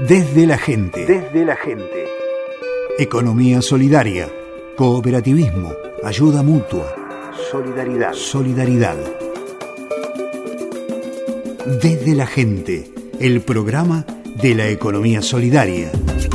Desde la gente. Desde la gente. Economía solidaria, cooperativismo, ayuda mutua, Solidaridad. solidaridad. Desde la gente, el programa de la economía solidaria.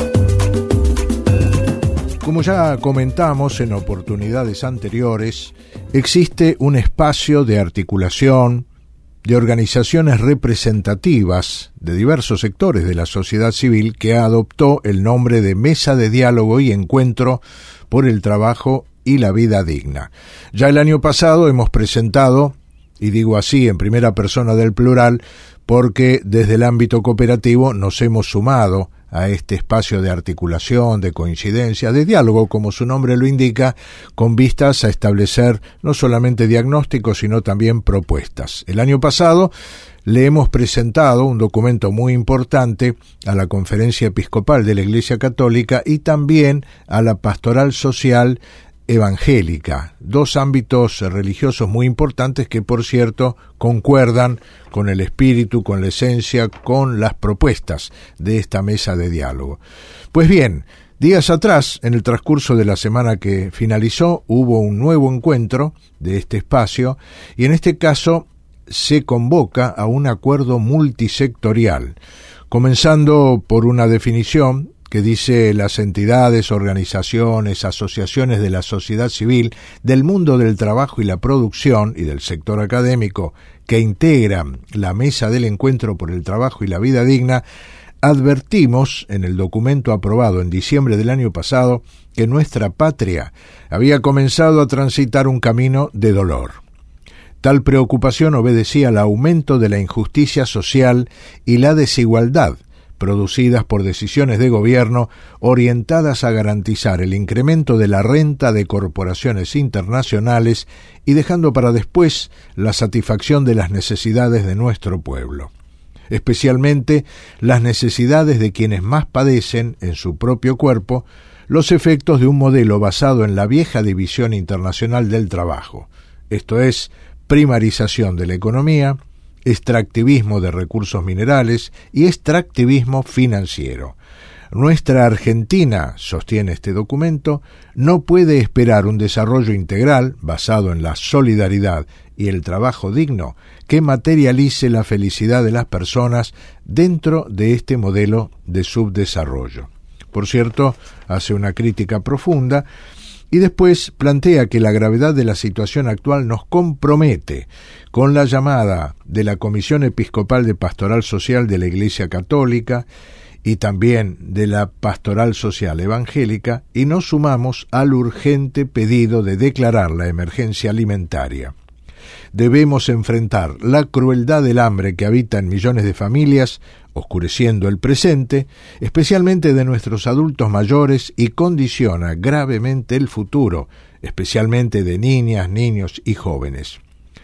Como ya comentamos en oportunidades anteriores, existe un espacio de articulación de organizaciones representativas de diversos sectores de la sociedad civil que adoptó el nombre de Mesa de Diálogo y Encuentro por el Trabajo y la Vida Digna. Ya el año pasado hemos presentado, y digo así en primera persona del plural, porque desde el ámbito cooperativo nos hemos sumado a este espacio de articulación, de coincidencia, de diálogo, como su nombre lo indica, con vistas a establecer no solamente diagnósticos, sino también propuestas. El año pasado le hemos presentado un documento muy importante a la Conferencia Episcopal de la Iglesia Católica y también a la Pastoral Social Evangélica, dos ámbitos religiosos muy importantes que, por cierto, concuerdan con el espíritu, con la esencia, con las propuestas de esta mesa de diálogo. Pues bien, días atrás, en el transcurso de la semana que finalizó, hubo un nuevo encuentro de este espacio y en este caso se convoca a un acuerdo multisectorial, comenzando por una definición que dice las entidades, organizaciones, asociaciones de la sociedad civil, del mundo del trabajo y la producción y del sector académico que integran la Mesa del Encuentro por el Trabajo y la Vida Digna, advertimos en el documento aprobado en diciembre del año pasado que nuestra patria había comenzado a transitar un camino de dolor. Tal preocupación obedecía al aumento de la injusticia social y la desigualdad producidas por decisiones de gobierno orientadas a garantizar el incremento de la renta de corporaciones internacionales y dejando para después la satisfacción de las necesidades de nuestro pueblo, especialmente las necesidades de quienes más padecen en su propio cuerpo los efectos de un modelo basado en la vieja división internacional del trabajo, esto es, primarización de la economía, extractivismo de recursos minerales y extractivismo financiero. Nuestra Argentina, sostiene este documento, no puede esperar un desarrollo integral basado en la solidaridad y el trabajo digno que materialice la felicidad de las personas dentro de este modelo de subdesarrollo. Por cierto, hace una crítica profunda y después plantea que la gravedad de la situación actual nos compromete con la llamada de la Comisión Episcopal de Pastoral Social de la Iglesia Católica y también de la Pastoral Social Evangélica y nos sumamos al urgente pedido de declarar la emergencia alimentaria. Debemos enfrentar la crueldad del hambre que habita en millones de familias, oscureciendo el presente, especialmente de nuestros adultos mayores, y condiciona gravemente el futuro, especialmente de niñas, niños y jóvenes.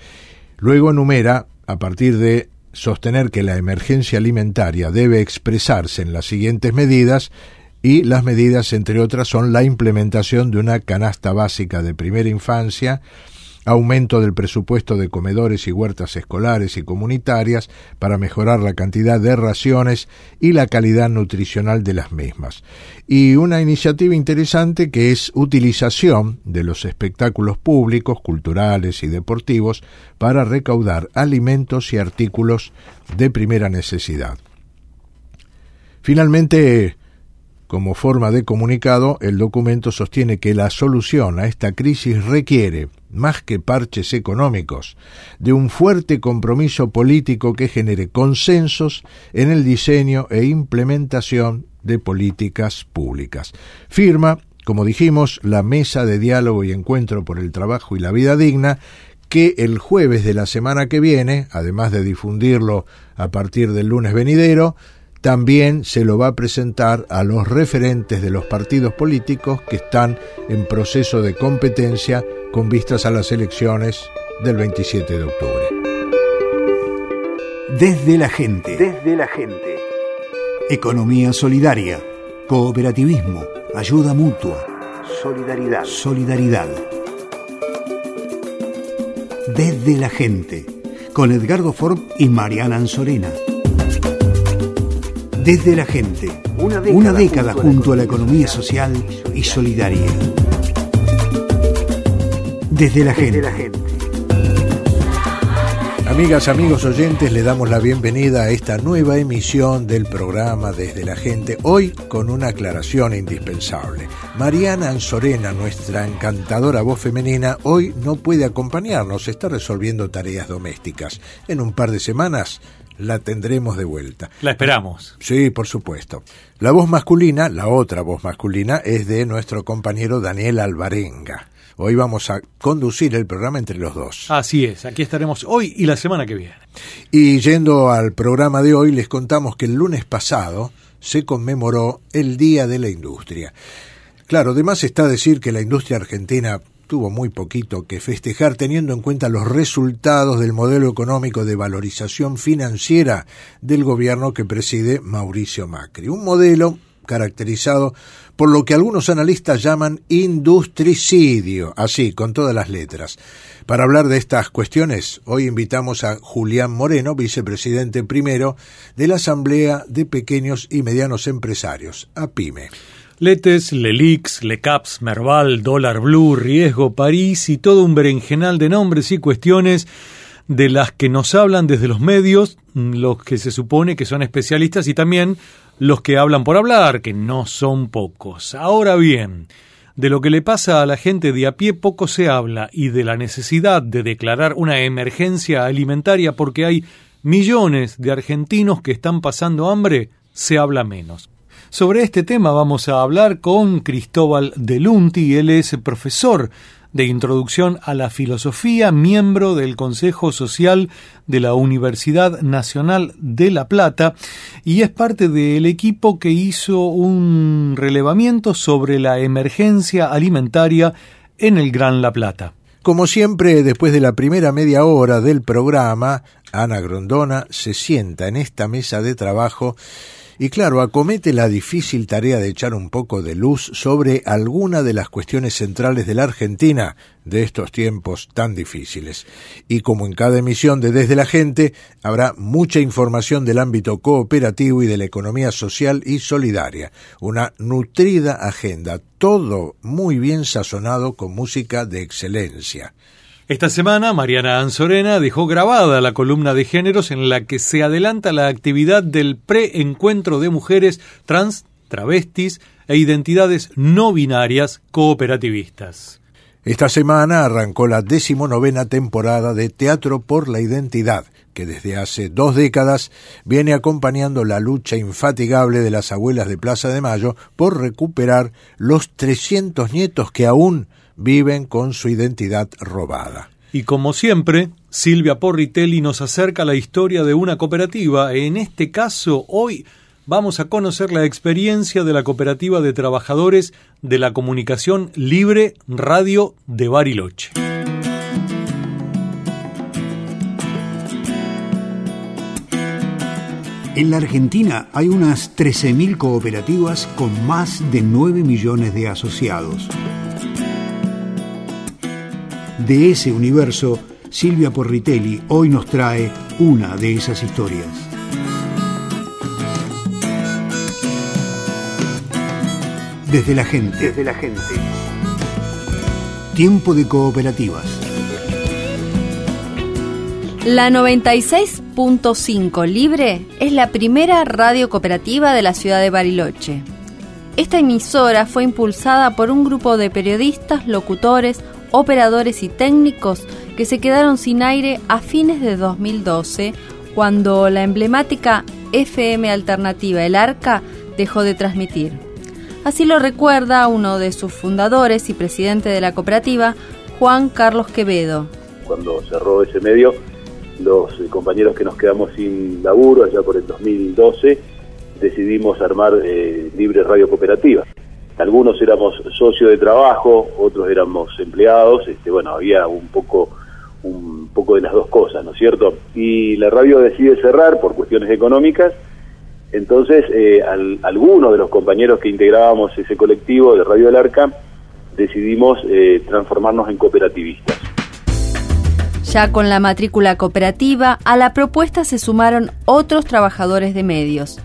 Luego enumera, a partir de sostener que la emergencia alimentaria debe expresarse en las siguientes medidas, y las medidas, entre otras, son la implementación de una canasta básica de primera infancia, aumento del presupuesto de comedores y huertas escolares y comunitarias para mejorar la cantidad de raciones y la calidad nutricional de las mismas. Y una iniciativa interesante que es utilización de los espectáculos públicos, culturales y deportivos para recaudar alimentos y artículos de primera necesidad. Finalmente, como forma de comunicado, el documento sostiene que la solución a esta crisis requiere, más que parches económicos, de un fuerte compromiso político que genere consensos en el diseño e implementación de políticas públicas. Firma, como dijimos, la Mesa de Diálogo y Encuentro por el Trabajo y la Vida Digna, que el jueves de la semana que viene, además de difundirlo a partir del lunes venidero, también se lo va a presentar a los referentes de los partidos políticos que están en proceso de competencia con vistas a las elecciones del 27 de octubre. Desde la gente. Desde la gente. Economía solidaria, cooperativismo, ayuda mutua, Solidaridad. solidaridad. Desde la gente, con Edgardo Forb y Mariana Anzorena. Desde la gente, una década junto a la economía social y solidaria. Desde la gente. Amigas, amigos oyentes, le damos la bienvenida a esta nueva emisión del programa Desde la Gente, hoy con una aclaración indispensable. Mariana Anzorena, nuestra encantadora voz femenina, hoy no puede acompañarnos, está resolviendo tareas domésticas. En un par de semanas la tendremos de vuelta. La esperamos. Sí, por supuesto. La voz masculina, la otra voz masculina, es de nuestro compañero Daniel Alvarenga. Hoy vamos a conducir el programa entre los dos. Así es, aquí estaremos hoy y la semana que viene. Y yendo al programa de hoy, les contamos que el lunes pasado se conmemoró el Día de la Industria. Claro, además está decir que la industria argentina tuvo muy poquito que festejar teniendo en cuenta los resultados del modelo económico de valorización financiera del gobierno que preside Mauricio Macri. Un modelo caracterizado por lo que algunos analistas llaman industricidio, así, con todas las letras. Para hablar de estas cuestiones, hoy invitamos a Julián Moreno, vicepresidente primero de la Asamblea de Pequeños y Medianos Empresarios, APYME. Letes, Lelix, Lecaps, Merval, Dólar Blue, Riesgo, París y todo un berenjenal de nombres y cuestiones de las que nos hablan desde los medios, los que se supone que son especialistas y también los que hablan por hablar, que no son pocos. Ahora bien, de lo que le pasa a la gente de a pie poco se habla y de la necesidad de declarar una emergencia alimentaria porque hay millones de argentinos que están pasando hambre, se habla menos. Sobre este tema vamos a hablar con Cristóbal Delunti. Él es profesor de Introducción a la Filosofía, miembro del Consejo Social de la Universidad Nacional de La Plata y es parte del equipo que hizo un relevamiento sobre la emergencia alimentaria en el Gran La Plata. Como siempre, después de la primera media hora del programa, Ana Grondona se sienta en esta mesa de trabajo y claro, acomete la difícil tarea de echar un poco de luz sobre alguna de las cuestiones centrales de la Argentina de estos tiempos tan difíciles. Y como en cada emisión de Desde la Gente, habrá mucha información del ámbito cooperativo y de la economía social y solidaria. Una nutrida agenda, todo muy bien sazonado con música de excelencia. Esta semana, Mariana Anzorena dejó grabada la columna de géneros en la que se adelanta la actividad del preencuentro de mujeres trans, travestis e identidades no binarias cooperativistas. Esta semana arrancó la 19ª temporada de Teatro por la Identidad, que desde hace 2 décadas viene acompañando la lucha infatigable de las abuelas de Plaza de Mayo por recuperar los 300 nietos que aún viven con su identidad robada. Y como siempre, Silvia Porritelli nos acerca la historia de una cooperativa. En este caso, hoy vamos a conocer la experiencia de la Cooperativa de Trabajadores de la Comunicación Libre Radio de Bariloche. En la Argentina hay unas 13.000 cooperativas con más de 9 millones de asociados. De ese universo, Silvia Porritelli hoy nos trae una de esas historias. Desde la gente. Tiempo de cooperativas. La 96.5 Libre es la primera radio cooperativa de la ciudad de Bariloche. Esta emisora fue impulsada por un grupo de periodistas, locutores, operadores y técnicos que se quedaron sin aire a fines de 2012, cuando la emblemática FM alternativa El Arca dejó de transmitir. Así lo recuerda uno de sus fundadores y presidente de la cooperativa, Juan Carlos Quevedo. Cuando cerró ese medio, los compañeros que nos quedamos sin laburo allá por el 2012, decidimos armar Libre Radio Cooperativa. Algunos éramos socios de trabajo, otros éramos empleados, había un poco de las dos cosas, ¿no es cierto? Y la radio decide cerrar por cuestiones económicas. Entonces, algunos de los compañeros que integrábamos ese colectivo de Radio El Arca decidimos transformarnos en cooperativistas. Ya con la matrícula cooperativa, a la propuesta se sumaron otros trabajadores de medios.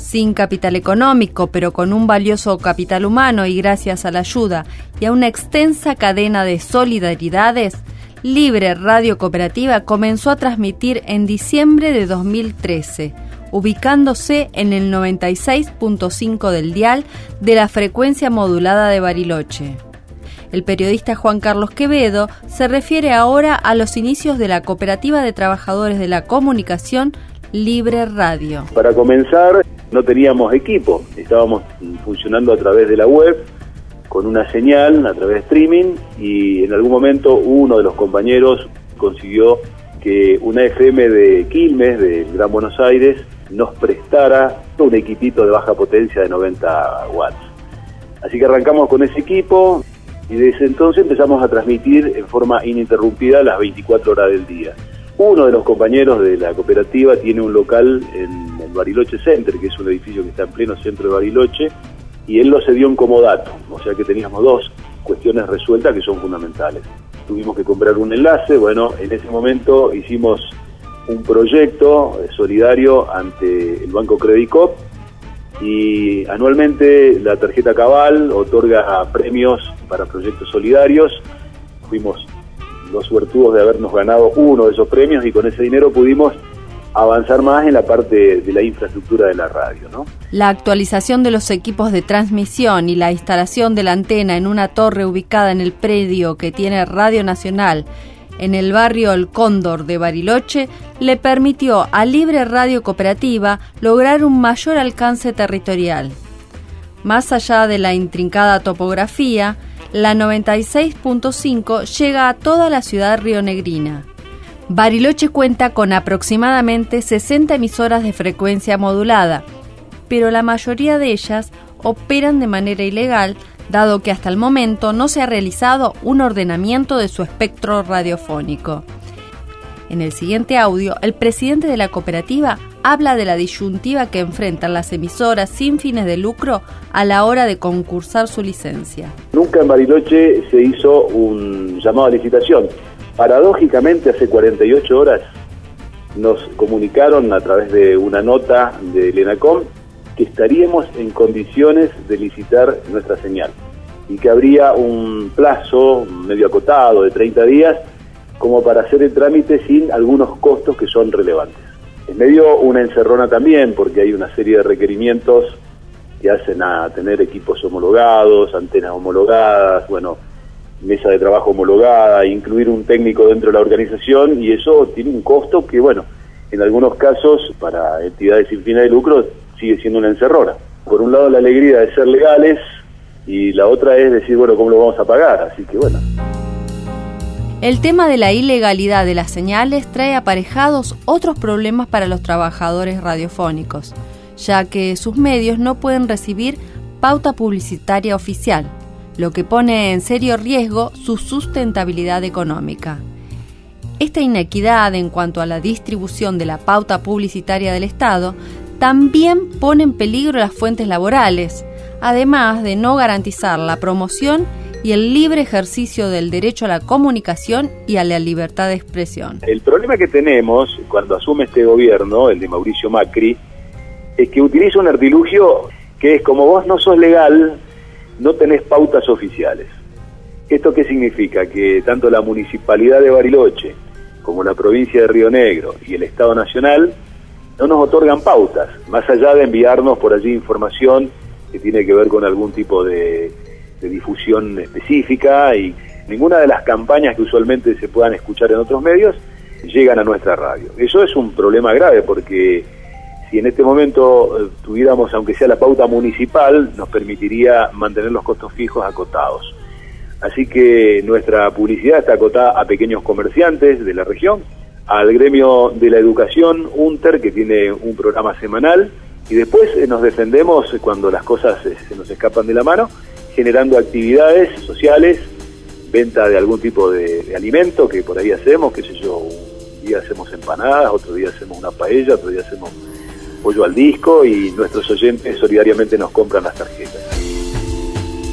Sin capital económico, pero con un valioso capital humano y gracias a la ayuda y a una extensa cadena de solidaridades, Libre Radio Cooperativa comenzó a transmitir en diciembre de 2013, ubicándose en el 96.5 del dial de la frecuencia modulada de Bariloche. El periodista Juan Carlos Quevedo se refiere ahora a los inicios de la Cooperativa de Trabajadores de la Comunicación Libre Radio. Para comenzar, no teníamos equipo, estábamos funcionando a través de la web, con una señal, a través de streaming, y en algún momento uno de los compañeros consiguió que una FM de Quilmes, del Gran Buenos Aires, nos prestara un equipito de baja potencia de 90 watts. Así que arrancamos con ese equipo y desde entonces empezamos a transmitir en forma ininterrumpida las 24 horas del día. Uno de los compañeros de la cooperativa tiene un local en el Bariloche Center, que es un edificio que está en pleno centro de Bariloche, y él lo cedió en comodato, o sea que teníamos dos cuestiones resueltas que son fundamentales. Tuvimos que comprar un enlace, bueno, en ese momento hicimos un proyecto solidario ante el Banco Credit Coop y anualmente la tarjeta Cabal otorga premios para proyectos solidarios. Fuimos los suertudos de habernos ganado uno de esos premios y con ese dinero pudimos avanzar más en la parte de la infraestructura de la radio, ¿no? La actualización de los equipos de transmisión y la instalación de la antena en una torre ubicada en el predio que tiene Radio Nacional en el barrio El Cóndor de Bariloche le permitió a Libre Radio Cooperativa lograr un mayor alcance territorial. Más allá de la intrincada topografía, la 96.5 llega a toda la ciudad rionegrina. Bariloche cuenta con aproximadamente 60 emisoras de frecuencia modulada, pero la mayoría de ellas operan de manera ilegal, dado que hasta el momento no se ha realizado un ordenamiento de su espectro radiofónico. En el siguiente audio, el presidente de la cooperativa habla de la disyuntiva que enfrentan las emisoras sin fines de lucro a la hora de concursar su licencia. Nunca en Bariloche se hizo un llamado a licitación. Paradójicamente, hace 48 horas nos comunicaron a través de una nota del ENACOM que estaríamos en condiciones de licitar nuestra señal y que habría un plazo medio acotado de 30 días como para hacer el trámite sin algunos costos que son relevantes. Es medio una encerrona también porque hay una serie de requerimientos que hacen a tener equipos homologados, antenas homologadas, bueno, mesa de trabajo homologada, incluir un técnico dentro de la organización y eso tiene un costo que, bueno, en algunos casos para entidades sin fines de lucro sigue siendo una encerrona. Por un lado la alegría de ser legales y la otra es decir, bueno, ¿cómo lo vamos a pagar? Así que bueno. El tema de la ilegalidad de las señales trae aparejados otros problemas para los trabajadores radiofónicos, ya que sus medios no pueden recibir pauta publicitaria oficial, lo que pone en serio riesgo su sustentabilidad económica. Esta inequidad en cuanto a la distribución de la pauta publicitaria del Estado también pone en peligro las fuentes laborales, además de no garantizar la promoción y el libre ejercicio del derecho a la comunicación y a la libertad de expresión. El problema que tenemos cuando asume este gobierno, el de Mauricio Macri, es que utiliza un artilugio que es como vos no sos legal, no tenés pautas oficiales. ¿Esto qué significa? Que tanto la Municipalidad de Bariloche como la provincia de Río Negro y el Estado Nacional no nos otorgan pautas, más allá de enviarnos por allí información que tiene que ver con algún tipo de difusión específica y ninguna de las campañas que usualmente se puedan escuchar en otros medios llegan a nuestra radio. Eso es un problema grave porque si en este momento tuviéramos, aunque sea la pauta municipal, nos permitiría mantener los costos fijos acotados. Así que nuestra publicidad está acotada a pequeños comerciantes de la región, al gremio de la educación, UNTER, que tiene un programa semanal, y después nos defendemos cuando las cosas se nos escapan de la mano, generando actividades sociales, venta de algún tipo de alimento que por ahí hacemos, qué sé yo, un día hacemos empanadas, otro día hacemos una paella, otro día hacemos pollo al disco y nuestros oyentes solidariamente nos compran las tarjetas.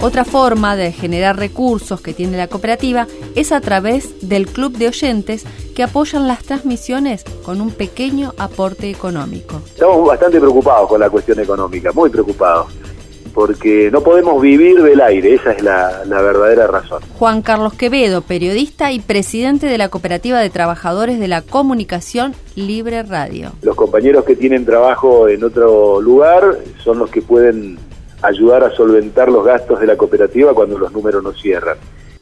Otra forma de generar recursos que tiene la cooperativa es a través del club de oyentes que apoyan las transmisiones con un pequeño aporte económico. Estamos bastante preocupados con la cuestión económica, muy preocupados, porque no podemos vivir del aire, esa es la verdadera razón. Juan Carlos Quevedo, periodista y presidente de la Cooperativa de Trabajadores de la Comunicación Libre Radio. Los compañeros que tienen trabajo en otro lugar son los que pueden ayudar a solventar los gastos de la cooperativa cuando los números no cierran.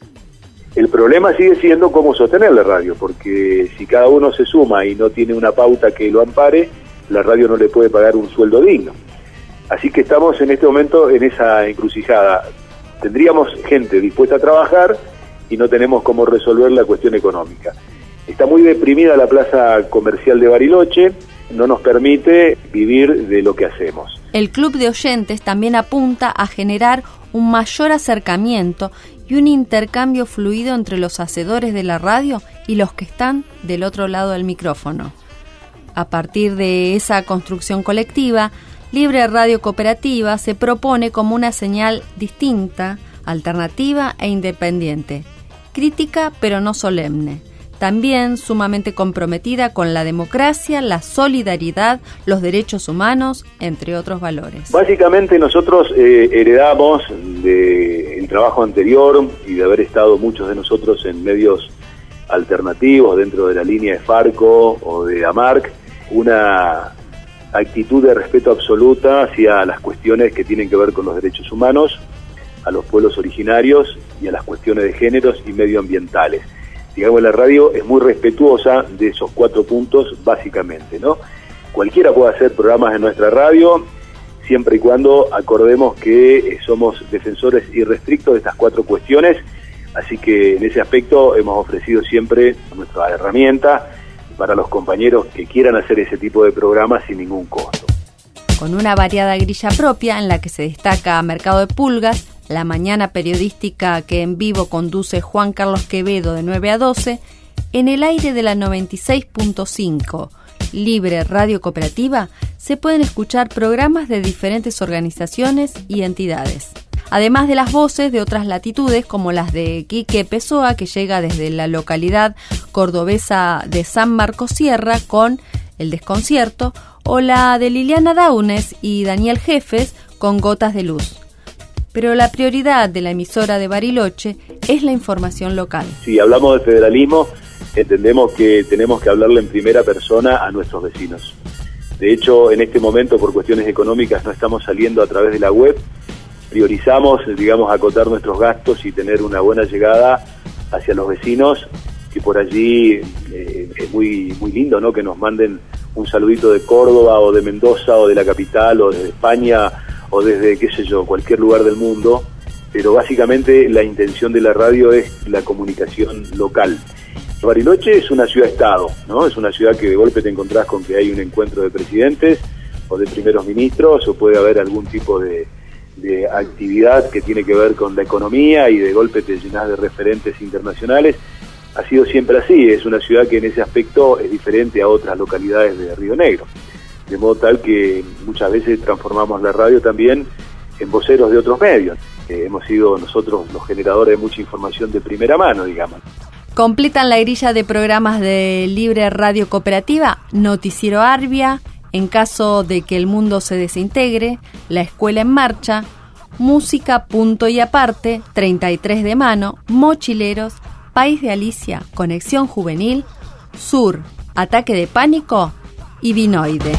El problema sigue siendo cómo sostener la radio, porque si cada uno se suma y no tiene una pauta que lo ampare, la radio no le puede pagar un sueldo digno. Así que estamos en este momento en esa encrucijada. Tendríamos gente dispuesta a trabajar y no tenemos cómo resolver la cuestión económica. Está muy deprimida la plaza comercial de Bariloche, no nos permite vivir de lo que hacemos. El club de oyentes también apunta a generar un mayor acercamiento y un intercambio fluido entre los hacedores de la radio y los que están del otro lado del micrófono. A partir de esa construcción colectiva, Libre Radio Cooperativa se propone como una señal distinta, alternativa e independiente, crítica pero no solemne, también sumamente comprometida con la democracia, la solidaridad, los derechos humanos, entre otros valores. Básicamente nosotros heredamos del trabajo anterior y de haber estado muchos de nosotros en medios alternativos dentro de la línea de Farco o de AMARC, una actitud de respeto absoluta hacia las cuestiones que tienen que ver con los derechos humanos, a los pueblos originarios y a las cuestiones de géneros y medioambientales. Digamos, la radio es muy respetuosa de esos 4 puntos básicamente, ¿no? Cualquiera puede hacer programas en nuestra radio, siempre y cuando acordemos que somos defensores irrestrictos de estas 4 cuestiones, así que en ese aspecto hemos ofrecido siempre nuestra herramienta para los compañeros que quieran hacer ese tipo de programas sin ningún costo. Con una variada grilla propia en la que se destaca Mercado de Pulgas, la mañana periodística que en vivo conduce Juan Carlos Quevedo de 9 a 12, en el aire de la 96.5 Libre Radio Cooperativa se pueden escuchar programas de diferentes organizaciones y entidades, además de las voces de otras latitudes como las de Quique Pessoa, que llega desde la localidad cordobesa de San Marcos Sierra con El Desconcierto, o la de Liliana Daunes y Daniel Jefes con Gotas de Luz. Pero la prioridad de la emisora de Bariloche es la información local. Si hablamos de federalismo, entendemos que tenemos que hablarle en primera persona a nuestros vecinos. De hecho, en este momento, por cuestiones económicas, no estamos saliendo a través de la web. Priorizamos, digamos, acotar nuestros gastos y tener una buena llegada hacia los vecinos, que por allí es muy lindo, ¿no?, que nos manden un saludito de Córdoba o de Mendoza o de la capital o desde España o desde, qué sé yo, cualquier lugar del mundo, pero básicamente la intención de la radio es la comunicación local. Bariloche es una ciudad-estado, ¿no? Es una ciudad que de golpe te encontrás con que hay un encuentro de presidentes o de primeros ministros, o puede haber algún tipo de actividad que tiene que ver con la economía y de golpe te llenás de referentes internacionales. Ha sido siempre así, es una ciudad que en ese aspecto es diferente a otras localidades de Río Negro. De modo tal que muchas veces transformamos la radio también en voceros de otros medios. Hemos sido nosotros los generadores de mucha información de primera mano, digamos. Completan la grilla de programas de Libre Radio Cooperativa, Noticiero Arbia, En caso de que el mundo se desintegre, La Escuela en Marcha, Música Punto y Aparte, 33 de Mano, Mochileros, País de Alicia, Conexión Juvenil, Sur, Ataque de Pánico y Vinoide.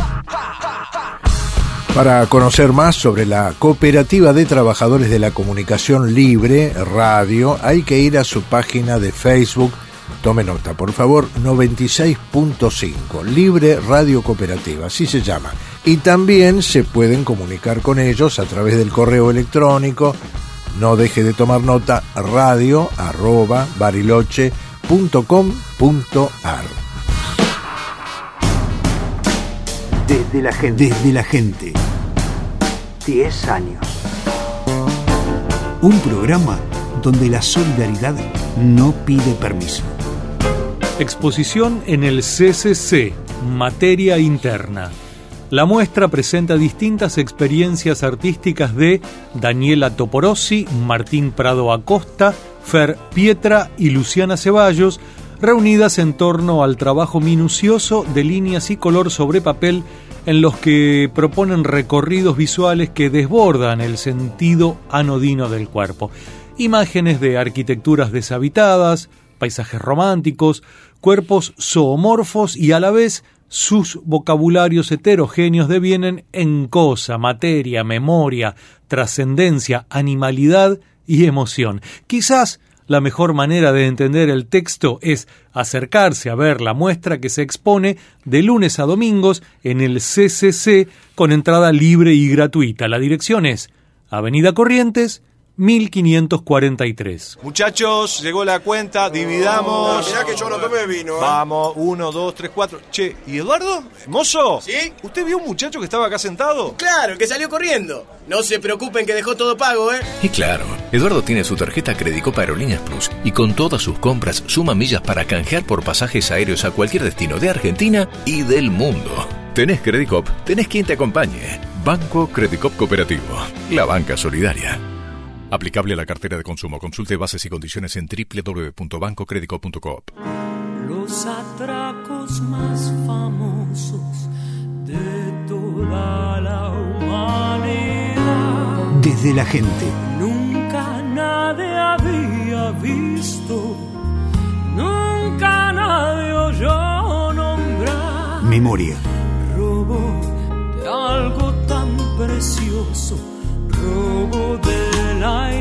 Para conocer más sobre la Cooperativa de Trabajadores de la Comunicación Libre Radio, hay que ir a su página de Facebook. Tome nota, por favor, 96.5, Libre Radio Cooperativa, así se llama. Y también se pueden comunicar con ellos a través del correo electrónico. No deje de tomar nota, radio@bariloche.com.ar. Desde la gente. 10 años. Un programa donde la solidaridad no pide permiso. Exposición en el CCC, Materia Interna. La muestra presenta distintas experiencias artísticas de Daniela Toporossi, Martín Prado Acosta, Fer Pietra y Luciana Ceballos, reunidas en torno al trabajo minucioso de líneas y color sobre papel en los que proponen recorridos visuales que desbordan el sentido anodino del cuerpo. Imágenes de arquitecturas deshabitadas, paisajes románticos, cuerpos zoomorfos y a la vez sus vocabularios heterogéneos devienen en cosa, materia, memoria, trascendencia, animalidad y emoción. Quizás la mejor manera de entender el texto es acercarse a ver la muestra que se expone de lunes a domingos en el CCC con entrada libre y gratuita. La dirección es Avenida Corrientes, 1543. Muchachos, llegó la cuenta, dividamos. Mirá que yo no tomé vino. Vamos, 1, 2, 3, 4. Che, ¿y Eduardo? ¿Mozo? ¿Sí? ¿Usted vio un muchacho que estaba acá sentado? Claro, el que salió corriendo. No se preocupen que dejó todo pago, ¿eh? Y claro, Eduardo tiene su tarjeta Credicop Aerolíneas Plus y con todas sus compras suma millas para canjear por pasajes aéreos a cualquier destino de Argentina y del mundo. Tenés Credicop, tenés quien te acompañe. Banco Credicop Cooperativo, la banca solidaria. Aplicable a la cartera de consumo. Consulte bases y condiciones en www.bancocredico.coop. Los atracos más famosos de toda la humanidad. Desde la gente. Nunca nadie había visto, nunca nadie oyó nombrar. Memoria. Robo de algo tan precioso, robo de la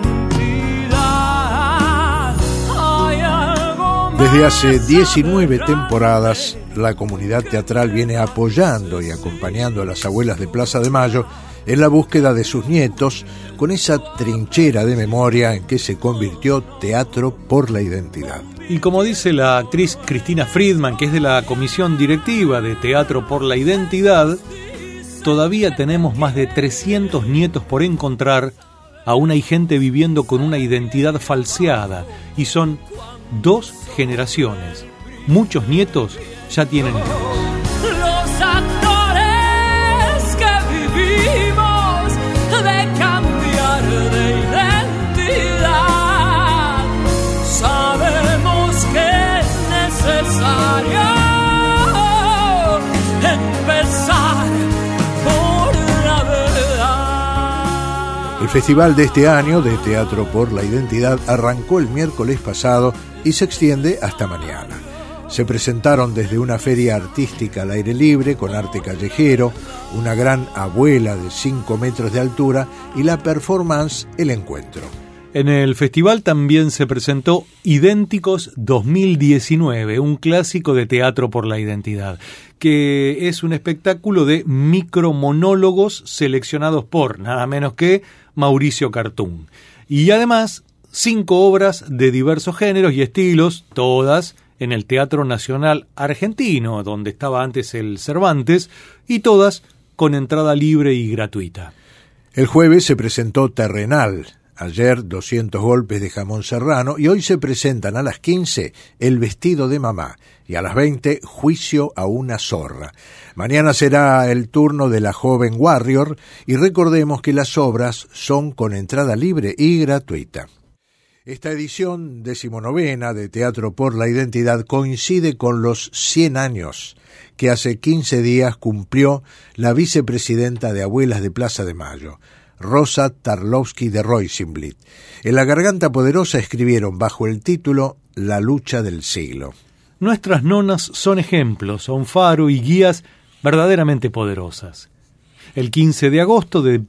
identidad. Hay algo más. Desde hace 19 temporadas, la comunidad teatral viene apoyando y acompañando a las abuelas de Plaza de Mayo en la búsqueda de sus nietos, con esa trinchera de memoria en que se convirtió Teatro por la Identidad. Y como dice la actriz Cristina Friedman, que es de la comisión directiva de Teatro por la Identidad, todavía tenemos más de 300 nietos por encontrar. Aún hay gente viviendo con una identidad falseada y son 2 generaciones. Muchos nietos ya tienen hijos. Los actores que vivimos de cambiar de identidad, sabemos que es necesario empezar por la verdad. El festival de este año de Teatro por la Identidad arrancó el miércoles pasado y se extiende hasta mañana. Se presentaron desde una feria artística al aire libre con arte callejero, una gran abuela de 5 metros de altura y la performance El Encuentro. En el festival también se presentó Idénticos 2019, un clásico de Teatro por la Identidad, que es un espectáculo de micromonólogos seleccionados por nada menos que Mauricio Cartún. Y además 5 obras de diversos géneros y estilos, todas en el Teatro Nacional Argentino, donde estaba antes el Cervantes, y todas con entrada libre y gratuita. El jueves se presentó Terrenal, ayer 200 golpes de jamón serrano, y hoy se presentan a las 15 El vestido de mamá, y a las 20 Juicio a una zorra. Mañana será el turno de La joven Warrior, y recordemos que las obras son con entrada libre y gratuita. Esta edición 19ª de Teatro por la Identidad coincide con los 100 años que hace 15 días cumplió la vicepresidenta de Abuelas de Plaza de Mayo, Rosa Tarlowski de Roisenblit. En La Garganta Poderosa escribieron bajo el título La lucha del siglo. Nuestras nonas son ejemplos, son faro y guías verdaderamente poderosas. El 15 de agosto de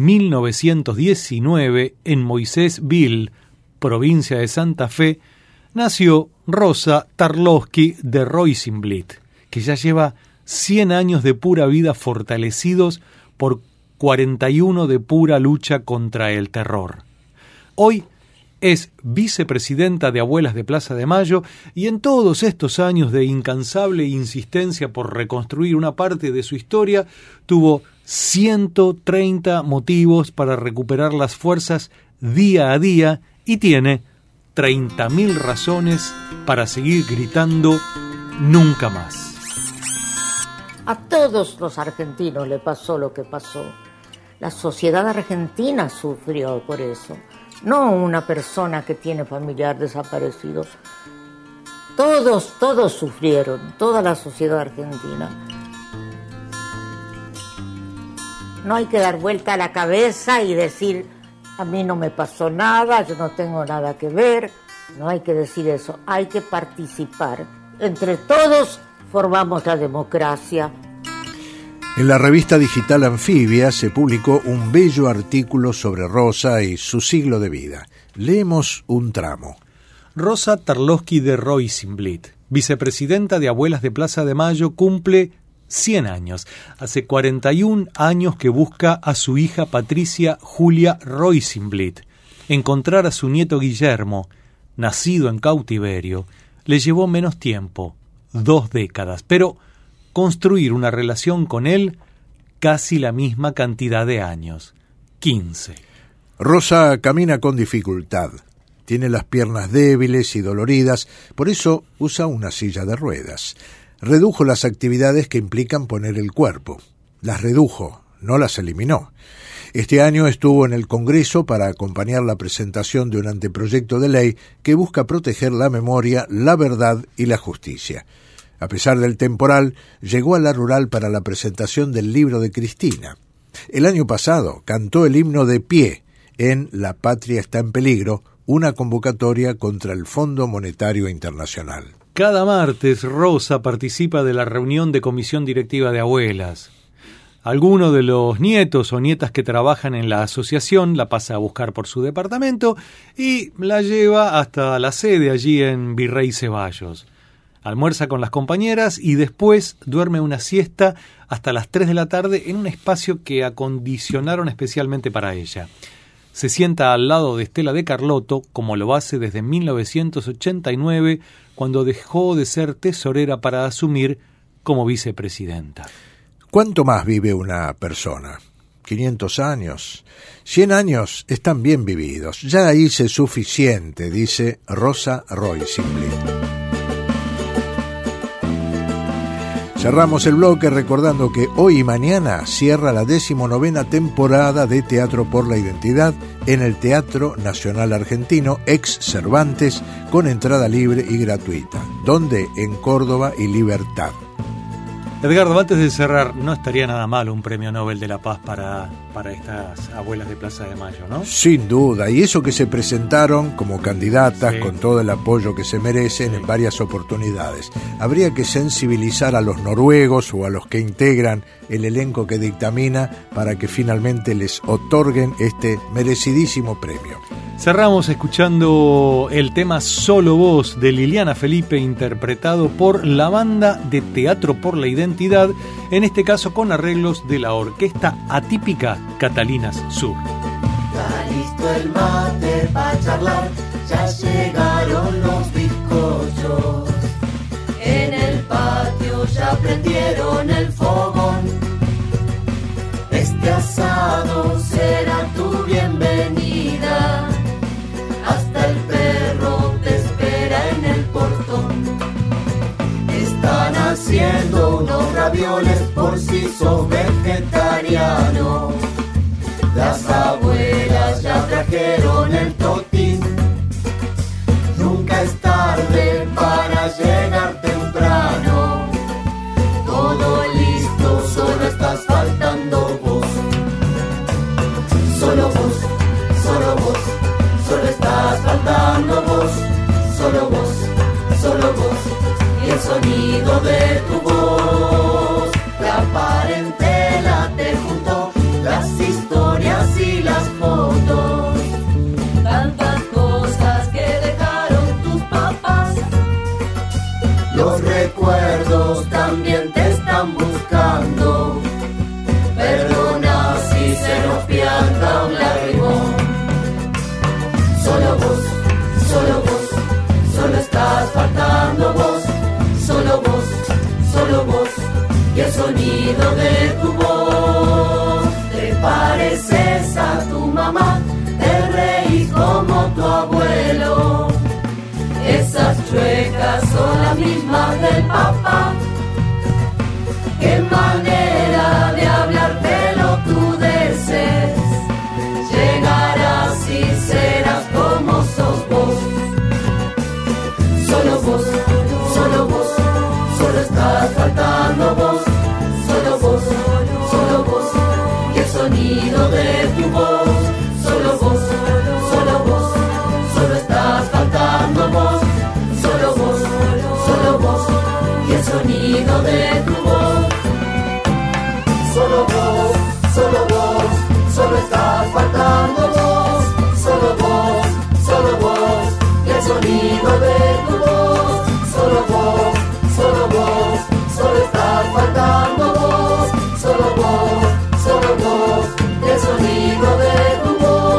1919, en Moisésville, provincia de Santa Fe, nació Rosa Tarlowski de Roisenblit, que ya lleva 100 años de pura vida fortalecidos por 41 de pura lucha contra el terror. Hoy es vicepresidenta de Abuelas de Plaza de Mayo y en todos estos años de incansable insistencia por reconstruir una parte de su historia, tuvo 130 motivos para recuperar las fuerzas día a día y tiene 30.000 razones para seguir gritando nunca más. A todos los argentinos le pasó lo que pasó. La sociedad argentina sufrió por eso. No una persona que tiene familiar desaparecido. Todos sufrieron, toda la sociedad argentina. No hay que dar vuelta a la cabeza y decir, a mí no me pasó nada, yo no tengo nada que ver. No hay que decir eso, hay que participar. Entre todos formamos la democracia. En la revista digital Anfibia se publicó un bello artículo sobre Rosa y su siglo de vida. Leemos un tramo. Rosa Tarlowski de Roisenblit, vicepresidenta de Abuelas de Plaza de Mayo, cumple 100 años. Hace 41 años que busca a su hija Patricia Julia Roisenblit. Encontrar a su nieto Guillermo, nacido en cautiverio, le llevó menos tiempo, 2 décadas, pero construir una relación con él casi la misma cantidad de años, 15. Rosa camina con dificultad. Tiene las piernas débiles y doloridas, por eso usa una silla de ruedas. Redujo las actividades que implican poner el cuerpo. Las redujo, no las eliminó. Este año estuvo en el Congreso para acompañar la presentación de un anteproyecto de ley que busca proteger la memoria, la verdad y la justicia. A pesar del temporal, llegó a La Rural para la presentación del libro de Cristina. El año pasado cantó el himno de pie en La Patria está en peligro, una convocatoria contra el Fondo Monetario Internacional. Cada martes Rosa participa de la reunión de comisión directiva de abuelas. Alguno de los nietos o nietas que trabajan en la asociación la pasa a buscar por su departamento y la lleva hasta la sede allí en Virrey Ceballos. Almuerza con las compañeras y después duerme una siesta hasta las 3 de la tarde en un espacio que acondicionaron especialmente para ella. Se sienta al lado de Estela de Carlotto, como lo hace desde 1989, cuando dejó de ser tesorera para asumir como vicepresidenta. ¿Cuánto más vive una persona? 500 años. 100 años están bien vividos. Ya hice suficiente, dice Rosa Roisenblit. Cerramos el bloque recordando que hoy y mañana cierra la 19ª temporada de Teatro por la Identidad en el Teatro Nacional Argentino, ex Cervantes, con entrada libre y gratuita. ¿Dónde? En Córdoba y Libertad. Edgardo, antes de cerrar, no estaría nada mal un premio Nobel de la Paz para estas abuelas de Plaza de Mayo, ¿no? Sin duda, y eso que se presentaron como candidatas, sí, con todo el apoyo que se merecen, sí, en varias oportunidades. Habría que sensibilizar a los noruegos o a los que integran el elenco que dictamina para que finalmente les otorguen este merecidísimo premio. Cerramos escuchando el tema Solo Vos de Liliana Felipe, interpretado por la banda de Teatro por la Identidad, en este caso con arreglos de la orquesta atípica Catalinas Sur. Está listo el mate para charlar, ya llegaron los bizcochos. En el patio ya prendieron el fogón. Este asado será tu bienvenida. Hasta el perro te espera en el portón. Están haciendo unos ravioles por si sos vegetariano. Las abuelas ya trajeron el totín. Nunca es tarde para llegar temprano. Todo listo, solo estás faltando vos. Solo vos, solo vos. Solo estás faltando vos, solo vos, solo vos, y el sonido de tu voz. La parentela te juntó, las historias y las fotos. Tantas cosas que dejaron tus papás. Los recuerdos también te están buscando. Perdona si se nos pianta un lagrimón. Solo vos, solo vos, solo estás faltando vos, solo vos, solo vos, y el sonido de tu voz. Te pareces a tu mamá, te reís como tu abuelo. Esas chuecas son las mismas del papá. ¿Qué más? sonido de tu voz, solo vos, solo vos, solo estás faltando vos, solo vos, el sonido de tu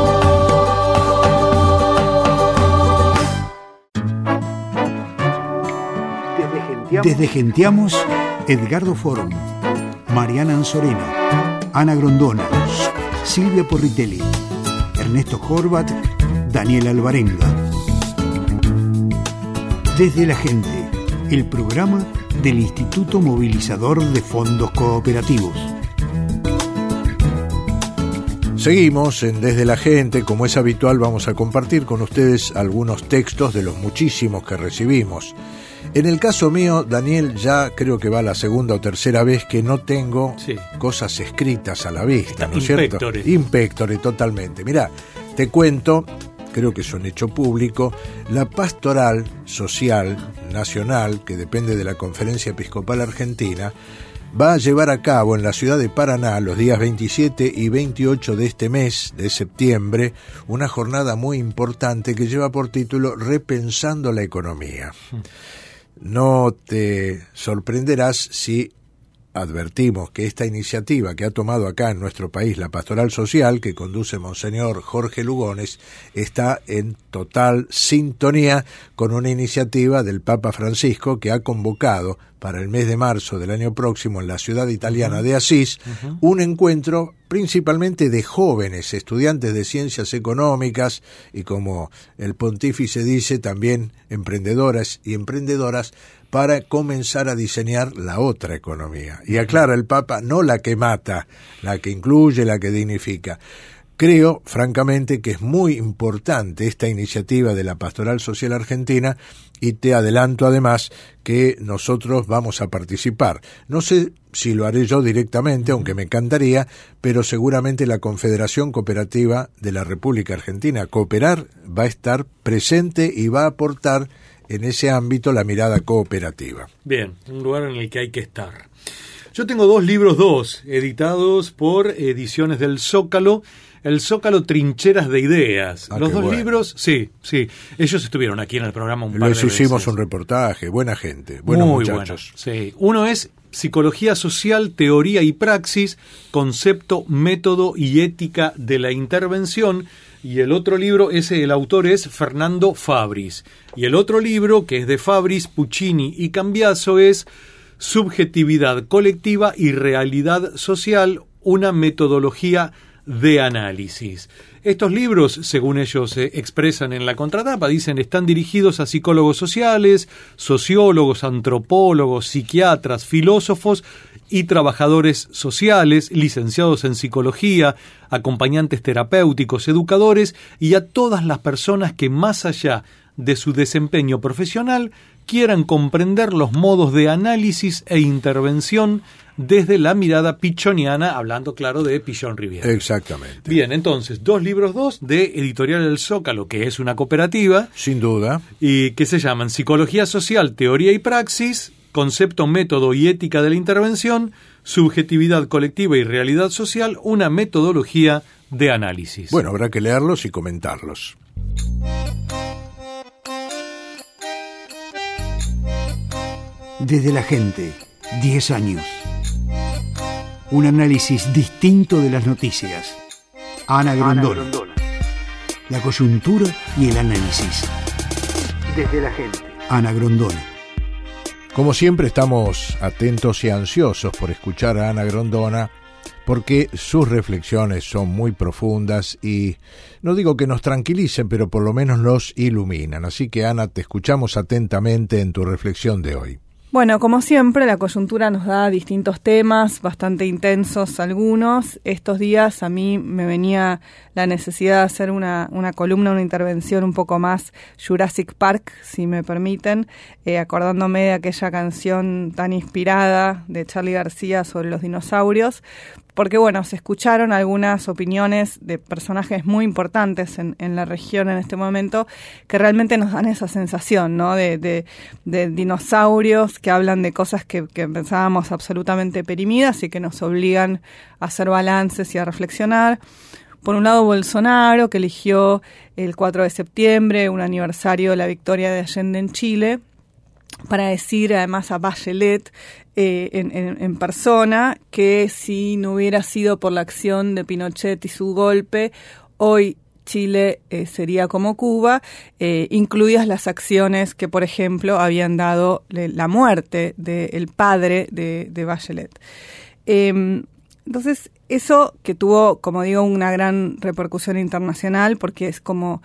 voz. Desde Genteamos, Edgardo Forum, Mariana Anzoreno, Ana Grondona, Silvia Porritelli, Ernesto Horvat, Daniel Alvarenga. Desde la Gente, el programa del Instituto Movilizador de Fondos Cooperativos. Seguimos en Desde la Gente. Como es habitual, vamos a compartir con ustedes algunos textos de los muchísimos que recibimos. En el caso mío, Daniel, ya creo que va la segunda o tercera vez que no tengo cosas escritas a la vista, ¿no es cierto? Impectore, totalmente. Mirá, te cuento, creo que es un hecho público, la Pastoral Social Nacional, que depende de la Conferencia Episcopal Argentina, va a llevar a cabo en la ciudad de Paraná, los días 27 y 28 de este mes de septiembre, una jornada muy importante que lleva por título Repensando la Economía. No te sorprenderás si advertimos que esta iniciativa que ha tomado acá en nuestro país la Pastoral Social, que conduce Monseñor Jorge Lugones, está en total sintonía con una iniciativa del Papa Francisco, que ha convocado para el mes de marzo del año próximo en la ciudad italiana de Asís un encuentro principalmente de jóvenes, estudiantes de ciencias económicas y, como el pontífice dice, también emprendedoras y emprendedoras, para comenzar a diseñar la otra economía. Y aclara el Papa, no la que mata, la que incluye, la que dignifica. Creo, francamente, que es muy importante esta iniciativa de la Pastoral Social Argentina, y te adelanto además que nosotros vamos a participar. No sé si lo haré yo directamente, aunque me encantaría, pero seguramente la Confederación Cooperativa de la República Argentina, Cooperar, va a estar presente y va a aportar en ese ámbito la mirada cooperativa. Bien, un lugar en el que hay que estar. Yo tengo dos libros, editados por Ediciones del Zócalo. El Zócalo, Trincheras de Ideas. Los dos libros, sí. Ellos estuvieron aquí en el programa un par de veces. Les hicimos un reportaje, buena gente, buenos muy muchachos. Bueno, sí. Uno es Psicología Social, Teoría y Praxis, Concepto, Método y Ética de la Intervención. Y el otro libro, el autor es Fernando Fabris. Y el otro libro, que es de Fabris, Puccini y Cambiaso, es Subjetividad Colectiva y Realidad Social, una metodología de análisis. Estos libros, según ellos expresan en la contratapa, dicen están dirigidos a psicólogos sociales, sociólogos, antropólogos, psiquiatras, filósofos y trabajadores sociales, licenciados en psicología, acompañantes terapéuticos, educadores y a todas las personas que, más allá de su desempeño profesional, quieran comprender los modos de análisis e intervención desde la mirada pichoniana, hablando, claro, de Pichon Rivière. Exactamente. Bien, entonces, dos libros de Editorial El Zócalo, que es una cooperativa. Sin duda. Y que se llaman Psicología Social, Teoría y Praxis, Concepto, Método y Ética de la Intervención, Subjetividad Colectiva y Realidad Social, una metodología de análisis. Bueno, habrá que leerlos y comentarlos. Desde la Gente, 10 años. Un análisis distinto de las noticias. Ana Grondona. La coyuntura y el análisis. Desde la Gente. Ana Grondona. Como siempre, estamos atentos y ansiosos por escuchar a Ana Grondona, porque sus reflexiones son muy profundas y no digo que nos tranquilicen, pero por lo menos nos iluminan. Así que, Ana, te escuchamos atentamente en tu reflexión de hoy. Bueno, como siempre, la coyuntura nos da distintos temas, bastante intensos algunos. Estos días a mí me venía la necesidad de hacer una columna, una intervención un poco más Jurassic Park, si me permiten, acordándome de aquella canción tan inspirada de Charly García sobre los dinosaurios, porque bueno, se escucharon algunas opiniones de personajes muy importantes en la región en este momento que realmente nos dan esa sensación, ¿no? De dinosaurios que hablan de cosas que pensábamos absolutamente perimidas y que nos obligan a hacer balances y a reflexionar. Por un lado, Bolsonaro, que eligió el 4 de septiembre, un aniversario de la victoria de Allende en Chile, para decir además a Bachelet en persona que si no hubiera sido por la acción de Pinochet y su golpe, hoy Chile sería como Cuba, incluidas las acciones que, por ejemplo, habían dado la muerte del padre de Bachelet. Entonces, eso que tuvo, como digo, una gran repercusión internacional, porque es como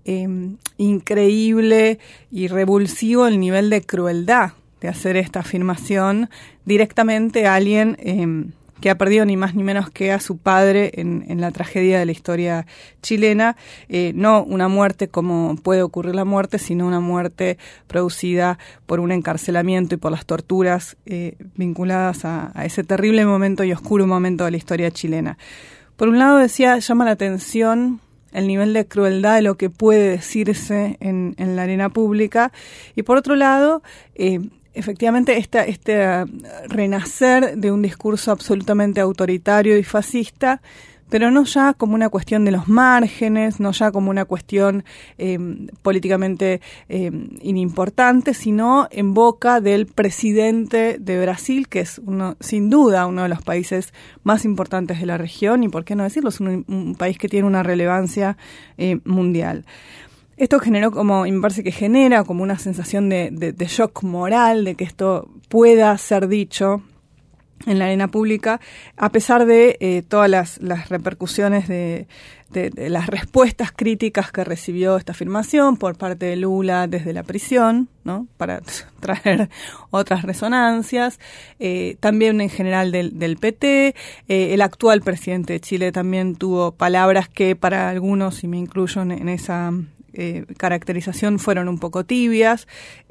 increíble y revulsivo el nivel de crueldad de hacer esta afirmación directamente a alguien que ha perdido ni más ni menos que a su padre en la tragedia de la historia chilena. No una muerte como puede ocurrir la muerte, sino una muerte producida por un encarcelamiento y por las torturas vinculadas a ese terrible momento y oscuro momento de la historia chilena. Por un lado, decía, llama la atención el nivel de crueldad de lo que puede decirse en la arena pública, y por otro lado, efectivamente, este renacer de un discurso absolutamente autoritario y fascista, pero no ya como una cuestión de los márgenes, no ya como una cuestión políticamente inimportante, sino en boca del presidente de Brasil, que es sin duda uno de los países más importantes de la región, y por qué no decirlo, es un país que tiene una relevancia mundial. Esto generó me parece que genera como una sensación de shock moral, de que esto pueda ser dicho en la arena pública, a pesar de todas las repercusiones de las respuestas críticas que recibió esta afirmación por parte de Lula desde la prisión, ¿no? Para traer otras resonancias, también en general del PT. El actual presidente de Chile también tuvo palabras que para algunos, y me incluyo en esa caracterización, fueron un poco tibias,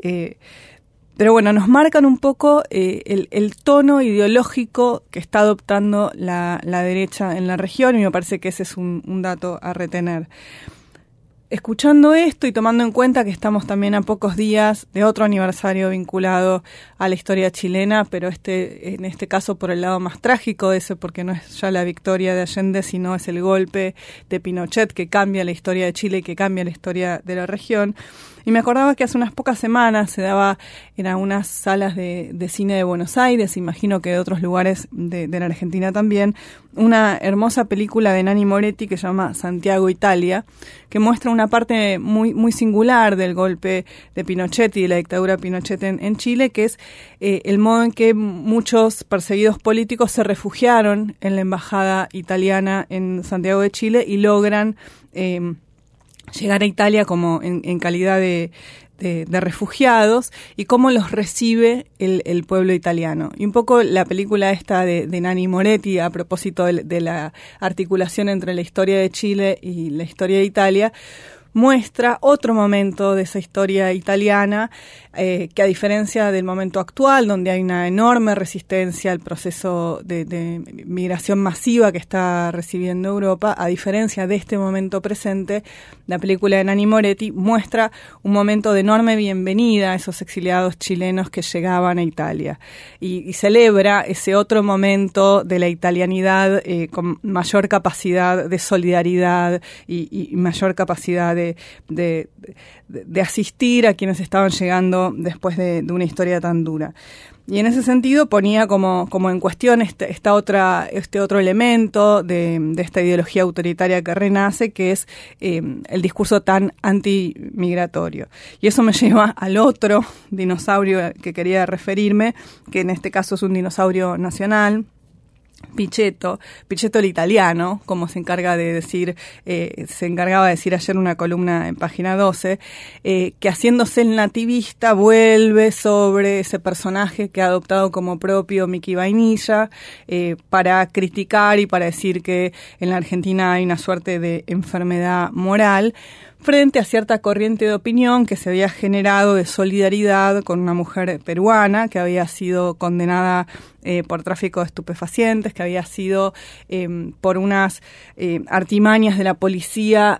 pero bueno, nos marcan un poco el tono ideológico que está adoptando la derecha en la región, y me parece que ese es un dato a retener. Escuchando esto y tomando en cuenta que estamos también a pocos días de otro aniversario vinculado a la historia chilena, pero en este caso por el lado más trágico de ese, porque no es ya la victoria de Allende, sino es el golpe de Pinochet que cambia la historia de Chile y que cambia la historia de la región. Y me acordaba que hace unas pocas semanas se daba en algunas salas de cine de Buenos Aires, imagino que de otros lugares de la Argentina también, una hermosa película de Nanni Moretti que se llama Santiago, Italia, que muestra una parte muy, muy singular del golpe de Pinochet y de la dictadura Pinochet en Chile, que es el modo en que muchos perseguidos políticos se refugiaron en la embajada italiana en Santiago de Chile y logran llegar a Italia como en calidad de refugiados, y cómo los recibe el pueblo italiano. Y un poco la película esta de Nanni Moretti, a propósito de la articulación entre la historia de Chile y la historia de Italia, muestra otro momento de esa historia italiana que, a diferencia del momento actual, donde hay una enorme resistencia al proceso de migración masiva que está recibiendo Europa, a diferencia de este momento presente, la película de Nanni Moretti muestra un momento de enorme bienvenida a esos exiliados chilenos que llegaban a Italia, y celebra ese otro momento de la italianidad con mayor capacidad de solidaridad y mayor capacidad de asistir a quienes estaban llegando después de una historia tan dura. Y en ese sentido ponía como en cuestión este otro elemento de esta ideología autoritaria que renace, que es el discurso tan antimigratorio. Y eso me lleva al otro dinosaurio que quería referirme, que en este caso es un dinosaurio nacional, Pichetto el italiano, como se encargaba de decir ayer una columna en Página 12, que haciéndose el nativista vuelve sobre ese personaje que ha adoptado como propio Mickey Vainilla, para criticar y para decir que en la Argentina hay una suerte de enfermedad moral, frente a cierta corriente de opinión que se había generado de solidaridad con una mujer peruana que había sido condenada por tráfico de estupefacientes, que había sido por unas artimañas de la policía,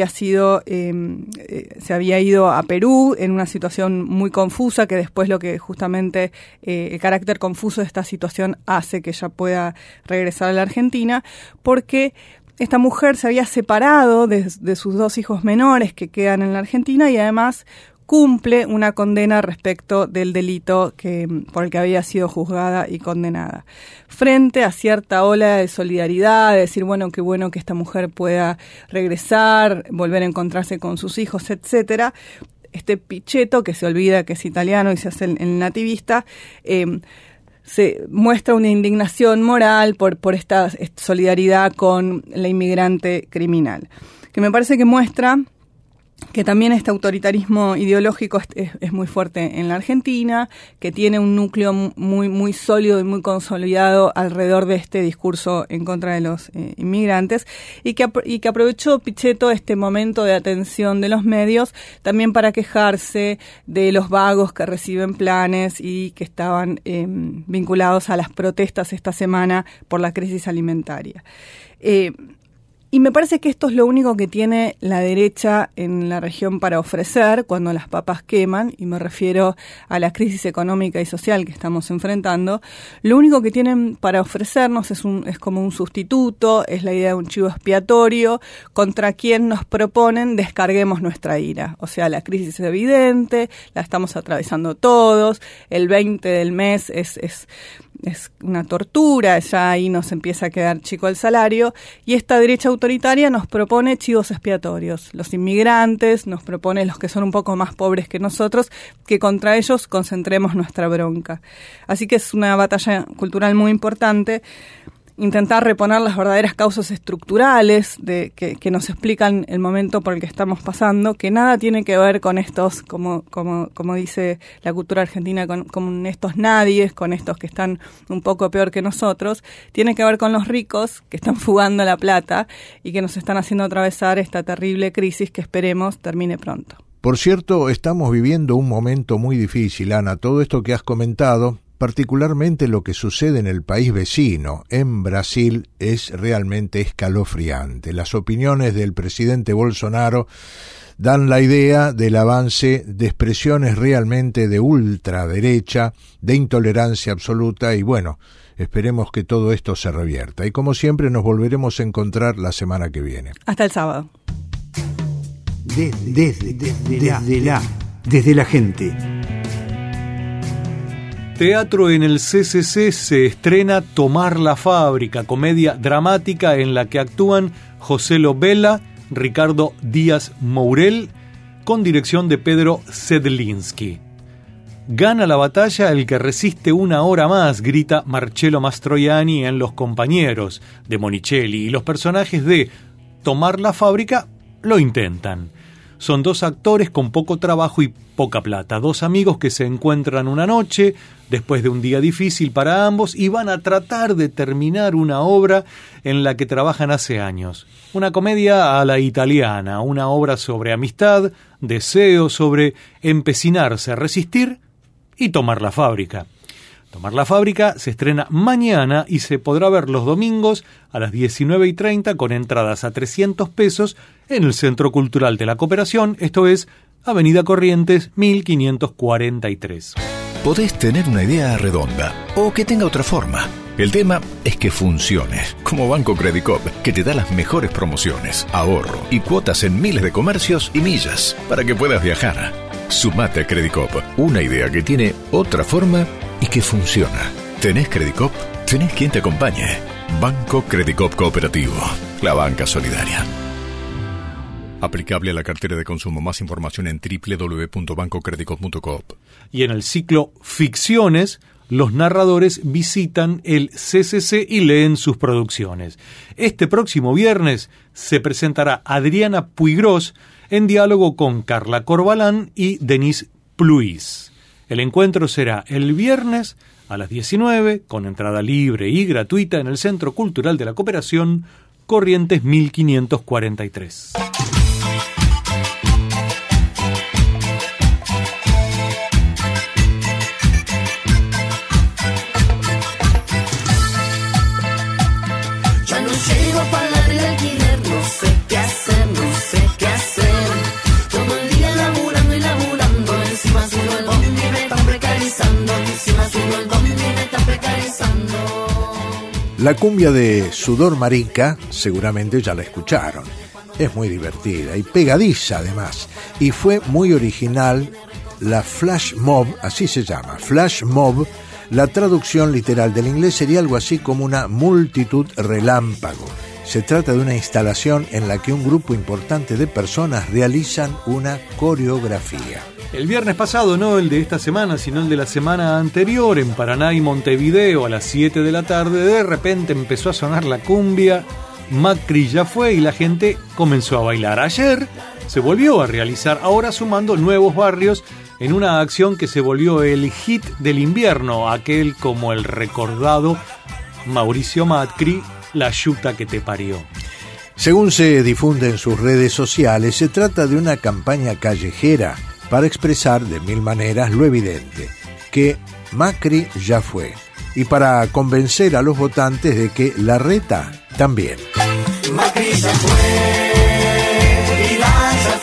se había ido a Perú en una situación muy confusa, que después lo que justamente el carácter confuso de esta situación hace que ella pueda regresar a la Argentina, porque esta mujer se había separado de sus 2 hijos menores que quedan en la Argentina y además cumple una condena respecto del delito por el que había sido juzgada y condenada. Frente a cierta ola de solidaridad, de decir, bueno, qué bueno que esta mujer pueda regresar, volver a encontrarse con sus hijos, etcétera, este Pichetto, que se olvida que es italiano y se hace el nativista, se muestra una indignación moral por esta solidaridad con la inmigrante criminal, que me parece que muestra que también este autoritarismo ideológico es muy fuerte en la Argentina, que tiene un núcleo muy, muy sólido y muy consolidado alrededor de este discurso en contra de los inmigrantes, y que aprovechó Pichetto este momento de atención de los medios también para quejarse de los vagos que reciben planes y que estaban vinculados a las protestas esta semana por la crisis alimentaria. Y me parece que esto es lo único que tiene la derecha en la región para ofrecer cuando las papas queman, y me refiero a la crisis económica y social que estamos enfrentando. Lo único que tienen para ofrecernos es como un sustituto, es la idea de un chivo expiatorio contra quien nos proponen descarguemos nuestra ira. O sea, la crisis es evidente, la estamos atravesando todos, el 20 del mes es una tortura, ya ahí nos empieza a quedar chico el salario, y esta derecha autoritaria nos propone chivos expiatorios. Los inmigrantes nos propone los que son un poco más pobres que nosotros, que contra ellos concentremos nuestra bronca. Así que es una batalla cultural muy importante, intentar reponer las verdaderas causas estructurales que nos explican el momento por el que estamos pasando, que nada tiene que ver con estos, como dice la cultura argentina, con estos nadies, con estos que están un poco peor que nosotros, tiene que ver con los ricos que están fugando la plata y que nos están haciendo atravesar esta terrible crisis que esperemos termine pronto. Por cierto, estamos viviendo un momento muy difícil, Ana. Todo esto que has comentado, particularmente lo que sucede en el país vecino, en Brasil, es realmente escalofriante. Las opiniones del presidente Bolsonaro dan la idea del avance de expresiones realmente de ultraderecha, de intolerancia absoluta, y bueno, esperemos que todo esto se revierta. Y como siempre nos volveremos a encontrar la semana que viene. Hasta el sábado. Desde la gente. Teatro en el CCC se estrena Tomar la Fábrica, comedia dramática en la que actúan José Lobela, Ricardo Díaz Mourel, con dirección de Pedro Sedlinski. Gana la batalla el que resiste una hora más, grita Marcello Mastroianni en Los compañeros de Monicelli, y los personajes de Tomar la Fábrica lo intentan. Son 2 actores con poco trabajo y poca plata, 2 amigos que se encuentran una noche, después de un día difícil para ambos, y van a tratar de terminar una obra en la que trabajan hace años. Una comedia a la italiana, una obra sobre amistad, deseo, sobre empecinarse, resistir y tomar la fábrica. Tomar la Fábrica se estrena mañana y se podrá ver los domingos a las 19:30 con entradas a 300 pesos en el Centro Cultural de la Cooperación, esto es Avenida Corrientes 1543. Podés tener una idea redonda o que tenga otra forma. El tema es que funcione, como Banco Credicop, que te da las mejores promociones, ahorro y cuotas en miles de comercios y millas para que puedas viajar. Sumate a Credicop, una idea que tiene otra forma y que funciona. ¿Tenés Credicop? ¿Tenés quien te acompañe? Banco Credicop Cooperativo, la banca solidaria. Aplicable a la cartera de consumo. Más información en www.bancocredicop.coop. Y en el ciclo Ficciones, los narradores visitan el CCC y leen sus producciones. Este próximo viernes se presentará Adriana Puigros en diálogo con Carla Corbalán y Denise Pluís. El encuentro será el viernes a las 19, con entrada libre y gratuita en el Centro Cultural de la Cooperación, Corrientes 1543. Ya no llego a pagar el alquiler, no sé qué hacer, no sé qué hacer. Todo el día laburando y laburando, encima subo el bondi y me están precarizando, encima subo el bondi y me están precarizando. La cumbia de Sudor Marica seguramente ya la escucharon. Es muy divertida y pegadiza además, y fue muy original la flash mob, así se llama, flash mob. La traducción literal del inglés sería algo así como una multitud relámpago. Se trata de una instalación en la que un grupo importante de personas realizan una coreografía. El viernes pasado, no el de esta semana, sino el de la semana anterior, en Paraná y Montevideo, a las 7 de la tarde, de repente empezó a sonar la cumbia, Macri ya fue y la gente comenzó a bailar. Ayer se volvió a realizar, ahora sumando nuevos barrios, en una acción que se volvió el hit del invierno, aquel como el recordado Mauricio Macri, la yuta que te parió. Según se difunde en sus redes sociales, se trata de una campaña callejera para expresar de mil maneras lo evidente, que Macri ya fue, y para convencer a los votantes de que Larreta también. Macri ya fue, Vidal ya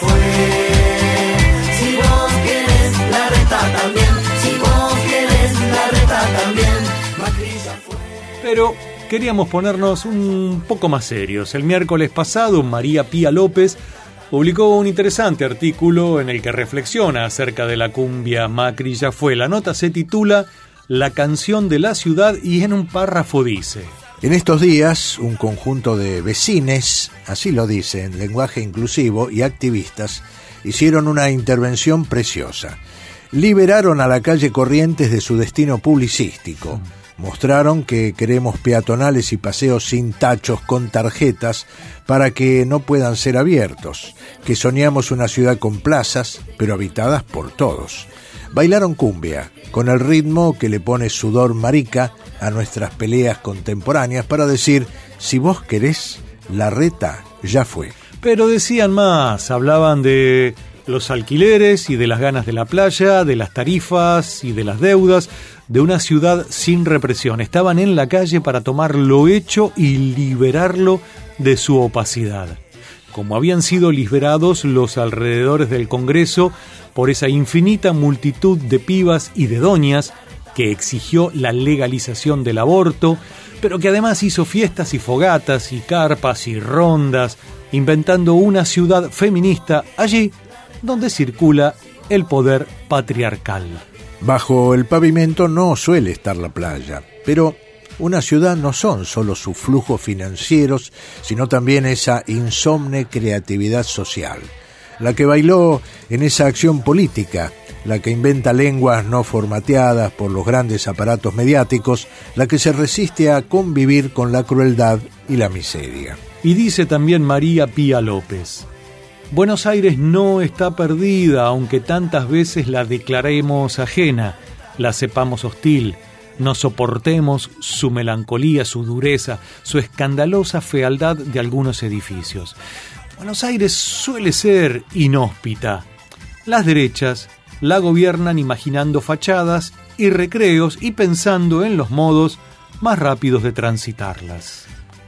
fue, si vos querés Larreta también, si vos querés Larreta también, Macri ya fue. Pero queríamos ponernos un poco más serios. El miércoles pasado, María Pía López publicó un interesante artículo en el que reflexiona acerca de la cumbia Macri ya fue. La nota se titula La canción de la ciudad y en un párrafo dice: en estos días, un conjunto de vecines, así lo dice en lenguaje inclusivo, y activistas, hicieron una intervención preciosa. Liberaron a la calle Corrientes de su destino publicístico. Mostraron que queremos peatonales y paseos sin tachos con tarjetas para que no puedan ser abiertos, que soñamos una ciudad con plazas, pero habitadas por todos. Bailaron cumbia, con el ritmo que le pone Sudor Marica a nuestras peleas contemporáneas para decir, si vos querés, Larreta ya fue. Pero decían más, hablaban de los alquileres y de las ganas de la playa, de las tarifas y de las deudas, de una ciudad sin represión. Estaban en la calle para tomar lo hecho y liberarlo de su opacidad. Como habían sido liberados los alrededores del Congreso por esa infinita multitud de pibas y de doñas que exigió la legalización del aborto, pero que además hizo fiestas y fogatas y carpas y rondas, inventando una ciudad feminista allí donde circula el poder patriarcal. Bajo el pavimento no suele estar la playa, pero una ciudad no son solo sus flujos financieros, sino también esa insomne creatividad social, la que bailó en esa acción política, la que inventa lenguas no formateadas por los grandes aparatos mediáticos, la que se resiste a convivir con la crueldad y la miseria. Y dice también María Pía López: Buenos Aires no está perdida, aunque tantas veces la declaremos ajena, la sepamos hostil, no soportemos su melancolía, su dureza, su escandalosa fealdad de algunos edificios. Buenos Aires suele ser inhóspita. Las derechas la gobiernan imaginando fachadas y recreos y pensando en los modos más rápidos de transitarlas.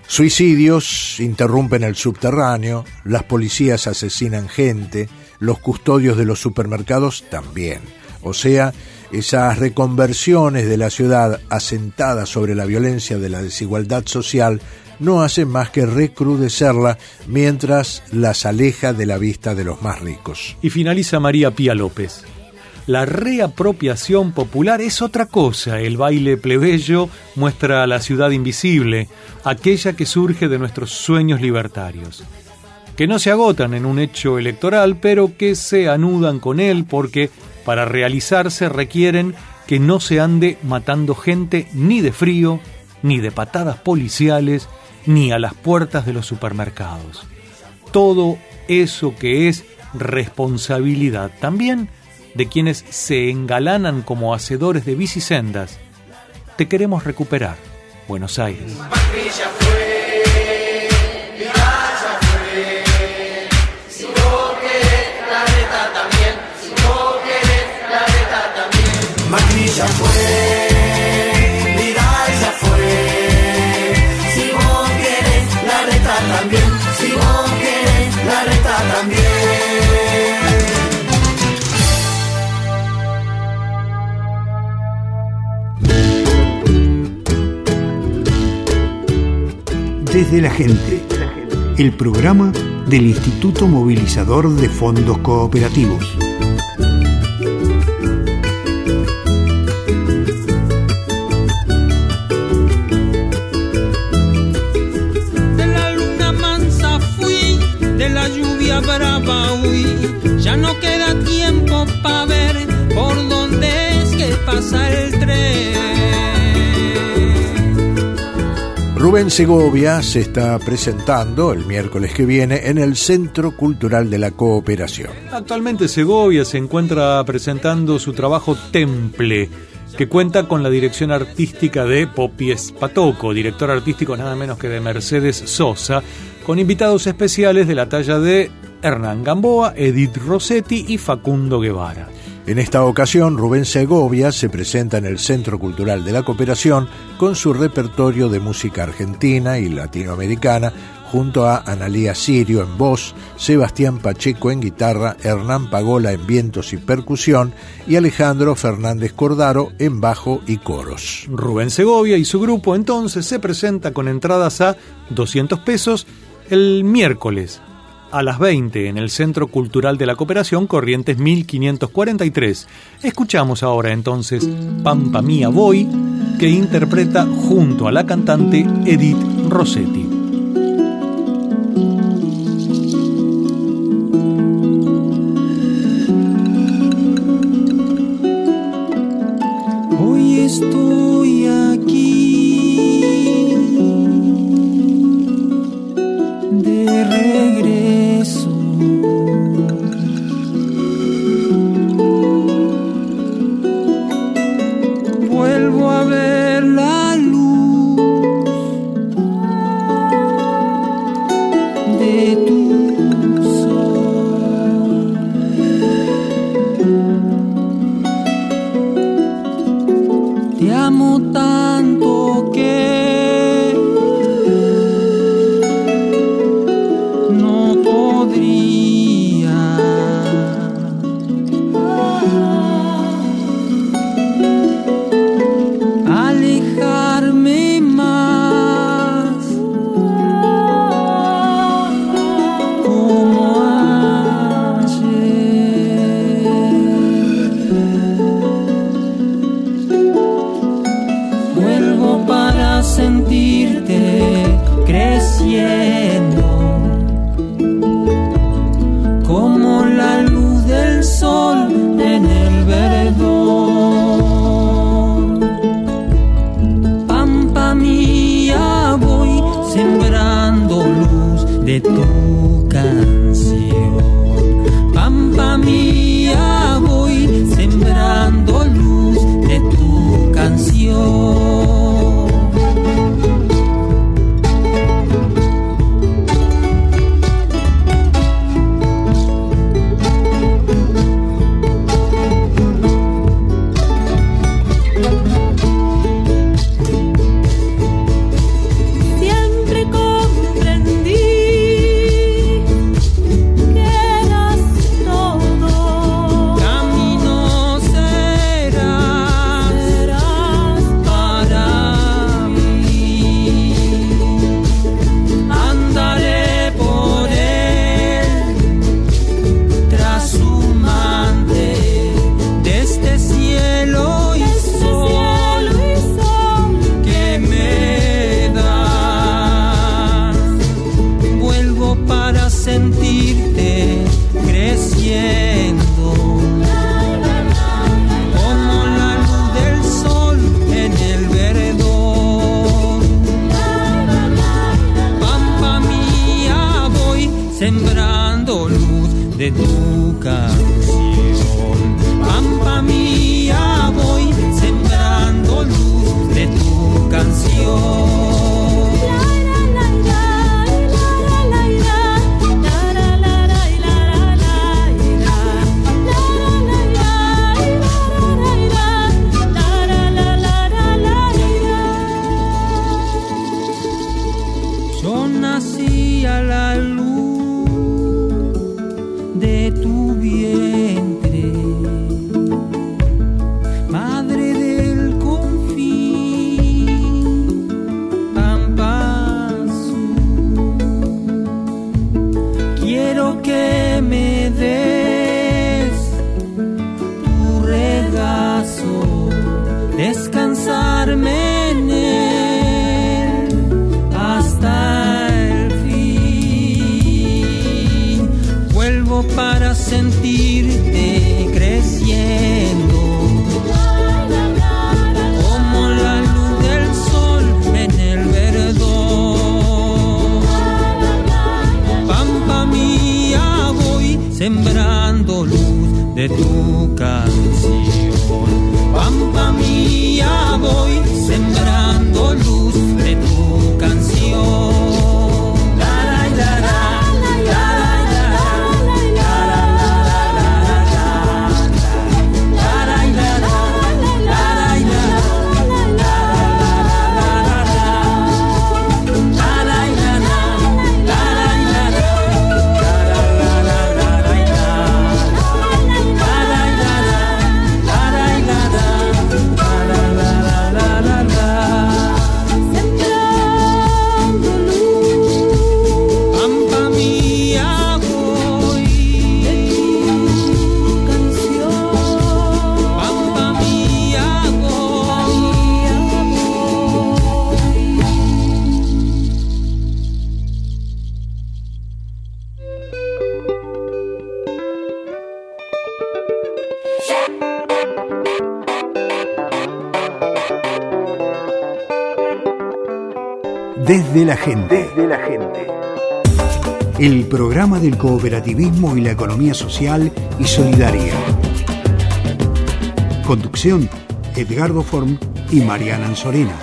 Suicidios interrumpen el subterráneo, las policías asesinan gente, los custodios de los supermercados también. O sea, esas reconversiones de la ciudad asentadas sobre la violencia de la desigualdad social no hacen más que recrudecerla mientras las aleja de la vista de los más ricos. Y finaliza María Pía López: la reapropiación popular es otra cosa. El baile plebeyo muestra a la ciudad invisible, aquella que surge de nuestros sueños libertarios, que no se agotan en un hecho electoral, pero que se anudan con él porque para realizarse requieren que no se ande matando gente ni de frío, ni de patadas policiales, ni a las puertas de los supermercados. Todo eso que es responsabilidad también de quienes se engalanan como hacedores de bicisendas. Te queremos recuperar, Buenos Aires. Macri ya fue, Vidal ya fue, si vos querés Larreta también, si vos querés Larreta también. Macri ya fue, Vidal ya fue, si vos querés Larreta también, si vos querés Larreta también. Desde la gente, el programa del Instituto Movilizador de Fondos Cooperativos. De la luna mansa fui, de la lluvia brava huí, ya no queda tiempo para ver por dónde es que pasa el tren. Rubén Segovia se está presentando el miércoles que viene en el Centro Cultural de la Cooperación. Actualmente Segovia se encuentra presentando su trabajo Temple, que cuenta con la dirección artística de Popi Espatoco, director artístico nada menos que de Mercedes Sosa, con invitados especiales de la talla de Hernán Gamboa, Edith Rossetti y Facundo Guevara. En esta ocasión, Rubén Segovia se presenta en el Centro Cultural de la Cooperación con su repertorio de música argentina y latinoamericana, junto a Analía Sirio en voz, Sebastián Pacheco en guitarra, Hernán Pagola en vientos y percusión y Alejandro Fernández Cordaro en bajo y coros. Rubén Segovia y su grupo entonces se presenta con entradas a 200 pesos el miércoles a las 20 en el Centro Cultural de la Cooperación, Corrientes 1543. Escuchamos ahora entonces Pampa Mía Voy, que interpreta junto a la cantante Edith Rossetti. Hoy estoy aquí de regreso, vuelvo a ver la luz de tu sol. Te Desde la gente. Desde la gente. El programa del cooperativismo y la economía social y solidaria. Conducción, Edgardo Form y Mariana Anzorena.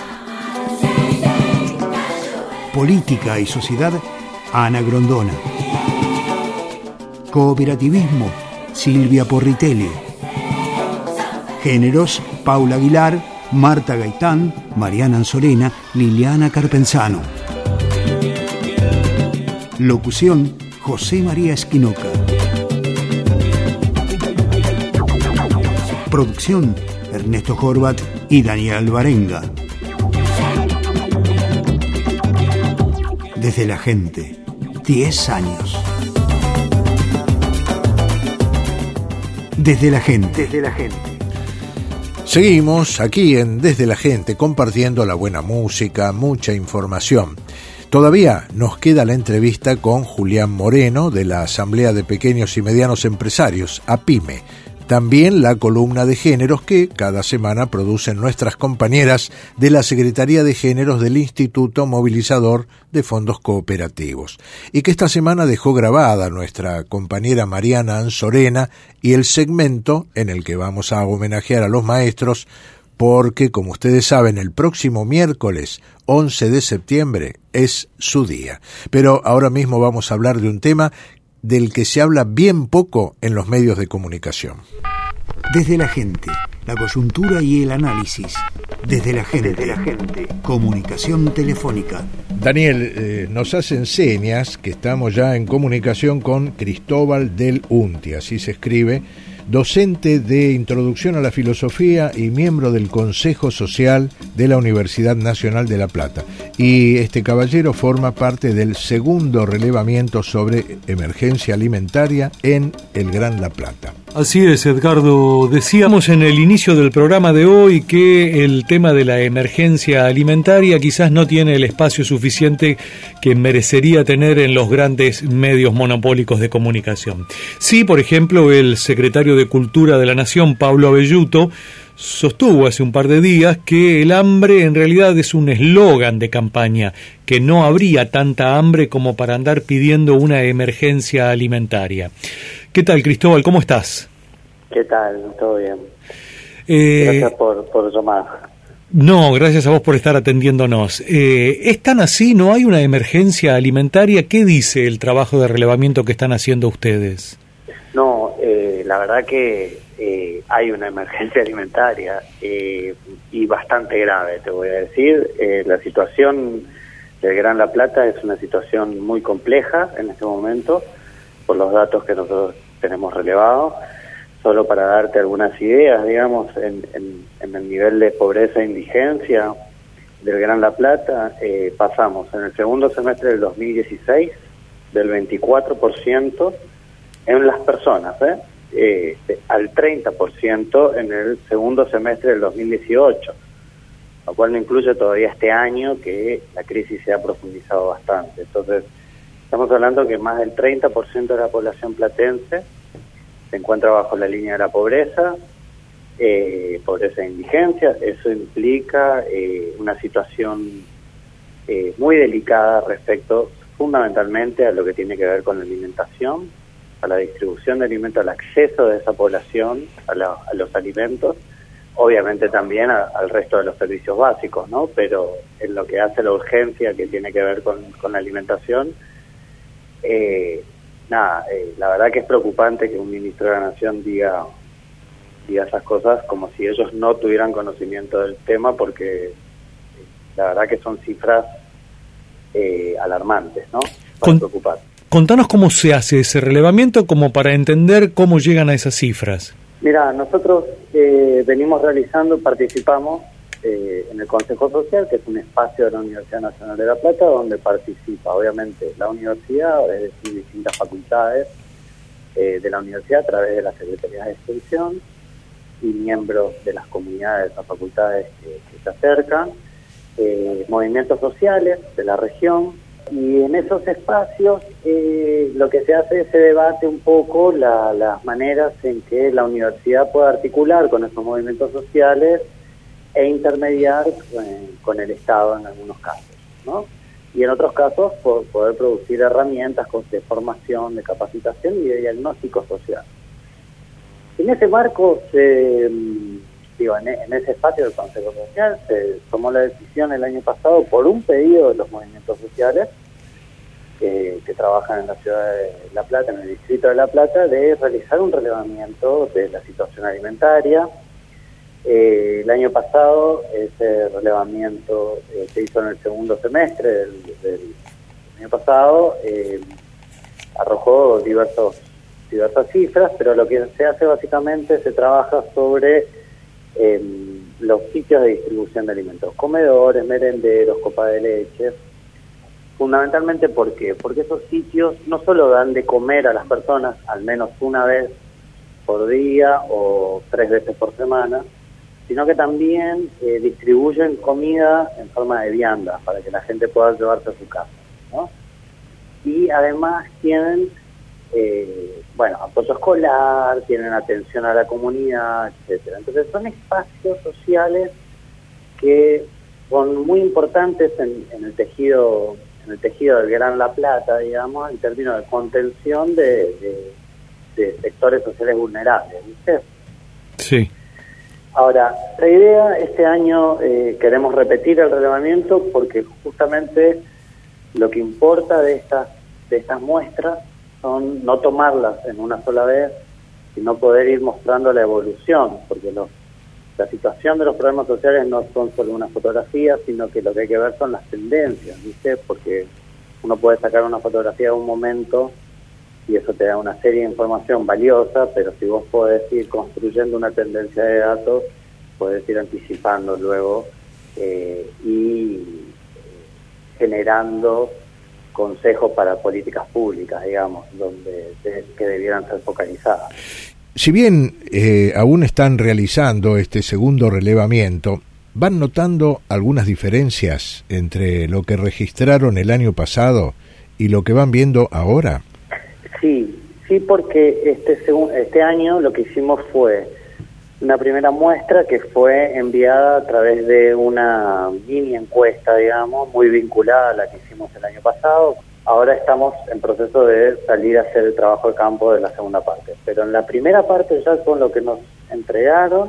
Política y sociedad, Ana Grondona. Cooperativismo, Silvia Porritelli. Géneros, Paula Aguilar, Marta Gaitán, Mariana Anzorena, Liliana Carpenzano. Locución, José María Esquinoca. Producción, Ernesto Horvat y Daniel Alvarenga. Desde la gente, 10 años. Desde la gente. Desde la gente. Seguimos aquí en Desde la Gente compartiendo la buena música, mucha información. Todavía nos queda la entrevista con Julián Moreno de la Asamblea de Pequeños y Medianos Empresarios, APIME. También la columna de géneros que cada semana producen nuestras compañeras de la Secretaría de Géneros del Instituto Movilizador de Fondos Cooperativos. Y que esta semana dejó grabada nuestra compañera Mariana Anzorena y el segmento en el que vamos a homenajear a los maestros porque, como ustedes saben, el próximo miércoles 11 de septiembre es su día. Pero ahora mismo vamos a hablar de un tema del que se habla bien poco en los medios de comunicación. Desde la gente, la coyuntura y el análisis. Desde la gente, desde la gente. Comunicación telefónica. Daniel, nos hacen señas que estamos ya en comunicación con Cristóbal del Unti, así se escribe, docente de Introducción a la Filosofía y miembro del Consejo Social de la Universidad Nacional de La Plata. Y este caballero forma parte del segundo relevamiento sobre emergencia alimentaria en el Gran La Plata. Así es, Edgardo. Decíamos en el inicio del programa de hoy que el tema de la emergencia alimentaria quizás no tiene el espacio suficiente que merecería tener en los grandes medios monopólicos de comunicación. Sí, por ejemplo, el secretario de Cultura de la Nación, Pablo Abelluto, sostuvo hace un par de días que el hambre en realidad es un eslogan de campaña, que no habría tanta hambre como para andar pidiendo una emergencia alimentaria. ¿Qué tal, Cristóbal? ¿Cómo estás? ¿Qué tal? ¿Todo bien? Gracias por llamar. No, gracias a vos por estar atendiéndonos. ¿Es tan así? ¿No hay una emergencia alimentaria? ¿Qué dice el trabajo de relevamiento que están haciendo ustedes? No, la verdad que hay una emergencia alimentaria y bastante grave, te voy a decir. La situación del Gran La Plata es una situación muy compleja en este momento, por los datos que nosotros tenemos relevados. Solo para darte algunas ideas, digamos, en el nivel de pobreza e indigencia del Gran La Plata, pasamos en el segundo semestre del 2016 del 24% en las personas, al 30% en el segundo semestre del 2018, lo cual no incluye todavía este año que la crisis se ha profundizado bastante. Entonces, estamos hablando que más del 30% de la población platense se encuentra bajo la línea de la pobreza, pobreza e indigencia. Eso implica una situación muy delicada respecto fundamentalmente a lo que tiene que ver con la alimentación, a la distribución de alimentos, al acceso de esa población a los alimentos, obviamente también al resto de los servicios básicos, ¿no? Pero en lo que hace la urgencia que tiene que ver con la alimentación, la verdad que es preocupante que un ministro de la Nación diga esas cosas como si ellos no tuvieran conocimiento del tema, porque la verdad que son cifras alarmantes, ¿no? Para preocupar. Contanos cómo se hace ese relevamiento, como para entender cómo llegan a esas cifras. Mira, nosotros participamos en el Consejo Social, que es un espacio de la Universidad Nacional de La Plata, donde participa obviamente la universidad, es decir, distintas facultades de la universidad a través de las secretarías de extensión y miembros de las comunidades de esas facultades que se acercan, movimientos sociales de la región. Y en esos espacios lo que se hace es se debate un poco las maneras en que la universidad puede articular con esos movimientos sociales e intermediar con el Estado en algunos casos, ¿no? y en otros casos por poder producir herramientas de formación, de capacitación y de diagnóstico social. En ese marco, en ese espacio del Consejo Social, se tomó la decisión el año pasado, por un pedido de los movimientos sociales que trabajan en la ciudad de La Plata, en el distrito de La Plata, de realizar un relevamiento de la situación alimentaria. El año pasado ese relevamiento se hizo en el segundo semestre del año pasado, arrojó diversas cifras, pero lo que se hace básicamente se trabaja sobre los sitios de distribución de alimentos, comedores, merenderos, copa de leche. Fundamentalmente, ¿por qué? Porque esos sitios no solo dan de comer a las personas al menos una vez por día o 3 veces por semana, sino que también distribuyen comida en forma de vianda para que la gente pueda llevarse a su casa, ¿no? Y además tienen apoyo escolar, tienen atención a la comunidad, etcétera. Entonces son espacios sociales que son muy importantes en el tejido del Gran La Plata, digamos, en términos de contención de sectores sociales vulnerables, ¿viste? Sí. Ahora, la idea, este año queremos repetir el relevamiento porque justamente lo que importa de estas muestras son no tomarlas en una sola vez, sino poder ir mostrando la evolución, porque la situación de los problemas sociales no son solo una fotografía, sino que lo que hay que ver son las tendencias, ¿viste? Porque uno puede sacar una fotografía de un momento y eso te da una serie de información valiosa, pero si vos podés ir construyendo una tendencia de datos, podés ir anticipando luego y generando consejos para políticas públicas, digamos, que debieran ser focalizadas. Si bien aún están realizando este segundo relevamiento, ¿van notando algunas diferencias entre lo que registraron el año pasado y lo que van viendo ahora? Sí, porque este año lo que hicimos fue una primera muestra que fue enviada a través de una mini encuesta, digamos, muy vinculada a la que hicimos el año pasado. Ahora estamos en proceso de salir a hacer el trabajo de campo de la segunda parte. Pero en la primera parte, ya con lo que nos entregaron,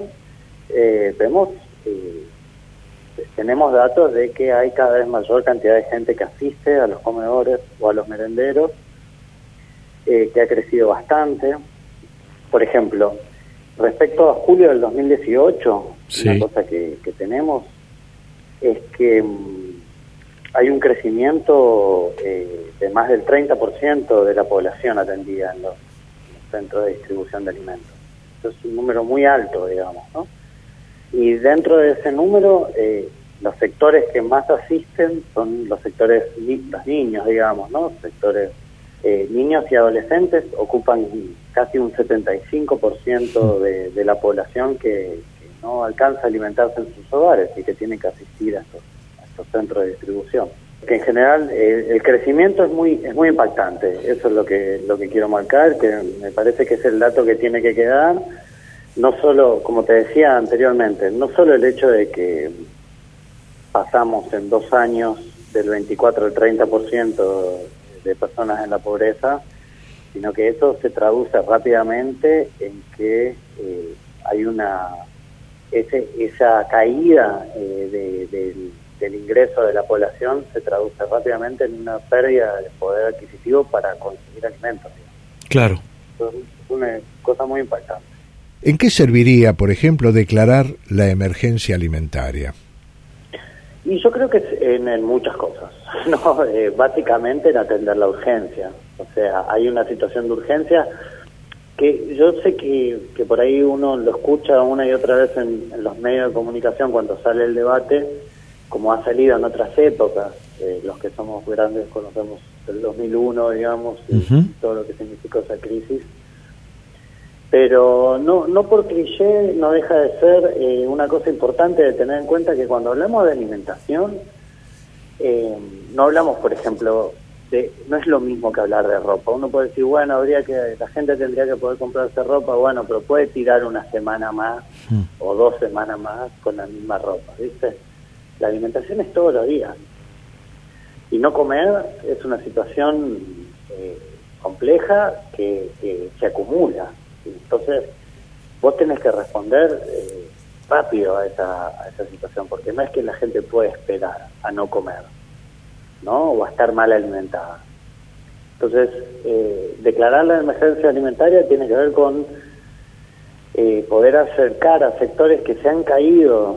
tenemos datos de que hay cada vez mayor cantidad de gente que asiste a los comedores o a los merenderos, que ha crecido bastante. Por ejemplo, respecto a julio del 2018, sí, una cosa que tenemos es que hay un crecimiento de más del 30% de la población atendida en los centros de distribución de alimentos. Eso es un número muy alto, digamos, ¿no? Y dentro de ese número, los sectores que más asisten son los sectores, los niños, digamos, ¿no? Sectores niños y adolescentes ocupan casi un 75% de la población que no alcanza a alimentarse en sus hogares y que tiene que asistir a estos centros de distribución. Que en general el crecimiento es muy impactante. Eso es lo que quiero marcar, que me parece que es el dato que tiene que quedar. No solo, como te decía anteriormente, no solo el hecho de que pasamos en 2 años del 24 al 30% de personas en la pobreza, sino que eso se traduce rápidamente en que hay esa caída del ingreso de la población se traduce rápidamente en una pérdida de poder adquisitivo para conseguir alimentos, digamos. Claro. Entonces, es una cosa muy impactante. ¿En qué serviría, por ejemplo, declarar la emergencia alimentaria? Y yo creo que en muchas cosas, ¿no? Básicamente en atender la urgencia. O sea, hay una situación de urgencia que yo sé que por ahí uno lo escucha una y otra vez en los medios de comunicación cuando sale el debate, como ha salido en otras épocas. Los que somos grandes conocemos el 2001, digamos, y todo lo que significó esa crisis. Pero no por cliché no deja de ser una cosa importante de tener en cuenta que cuando hablamos de alimentación, no hablamos, por ejemplo, no es lo mismo que hablar de ropa. Uno puede decir, bueno, la gente tendría que poder comprarse ropa, bueno, pero puede tirar una semana más o 2 semanas más con la misma ropa, ¿viste? La alimentación es todos los días. Y no comer es una situación compleja que se acumula. Entonces, vos tenés que responder rápido a esa situación, porque no es que la gente pueda esperar a no comer, ¿no? O a estar mal alimentada. Entonces, declarar la emergencia alimentaria tiene que ver con poder acercar a sectores que se han caído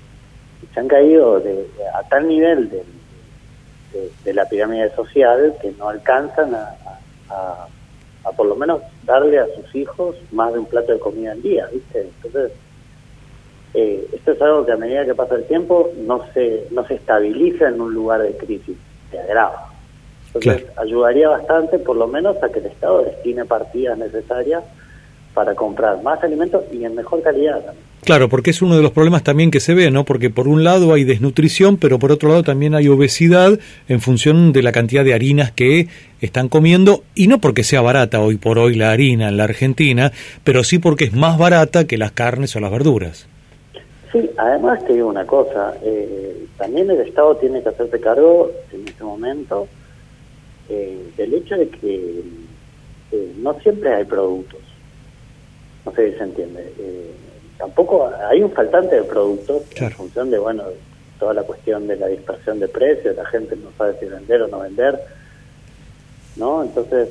a tal nivel de la pirámide social que no alcanzan a por lo menos darle a sus hijos más de un plato de comida al día, ¿viste? Entonces, esto es algo que a medida que pasa el tiempo no se estabiliza en un lugar de crisis, se agrava. Entonces, ayudaría bastante, por lo menos, a que el Estado destine partidas necesarias para comprar más alimentos y en mejor calidad también. Claro, porque es uno de los problemas también que se ve, ¿no? Porque por un lado hay desnutrición, pero por otro lado también hay obesidad en función de la cantidad de harinas que están comiendo, y no porque sea barata hoy por hoy la harina en la Argentina, pero sí porque es más barata que las carnes o las verduras. Sí, además te digo una cosa, también el Estado tiene que hacerse cargo en este momento del hecho de que no siempre hay productos. No sé si se entiende. Tampoco hay un faltante de productos, claro, en función de, toda la cuestión de la dispersión de precios, la gente no sabe si vender o no vender, ¿no? Entonces,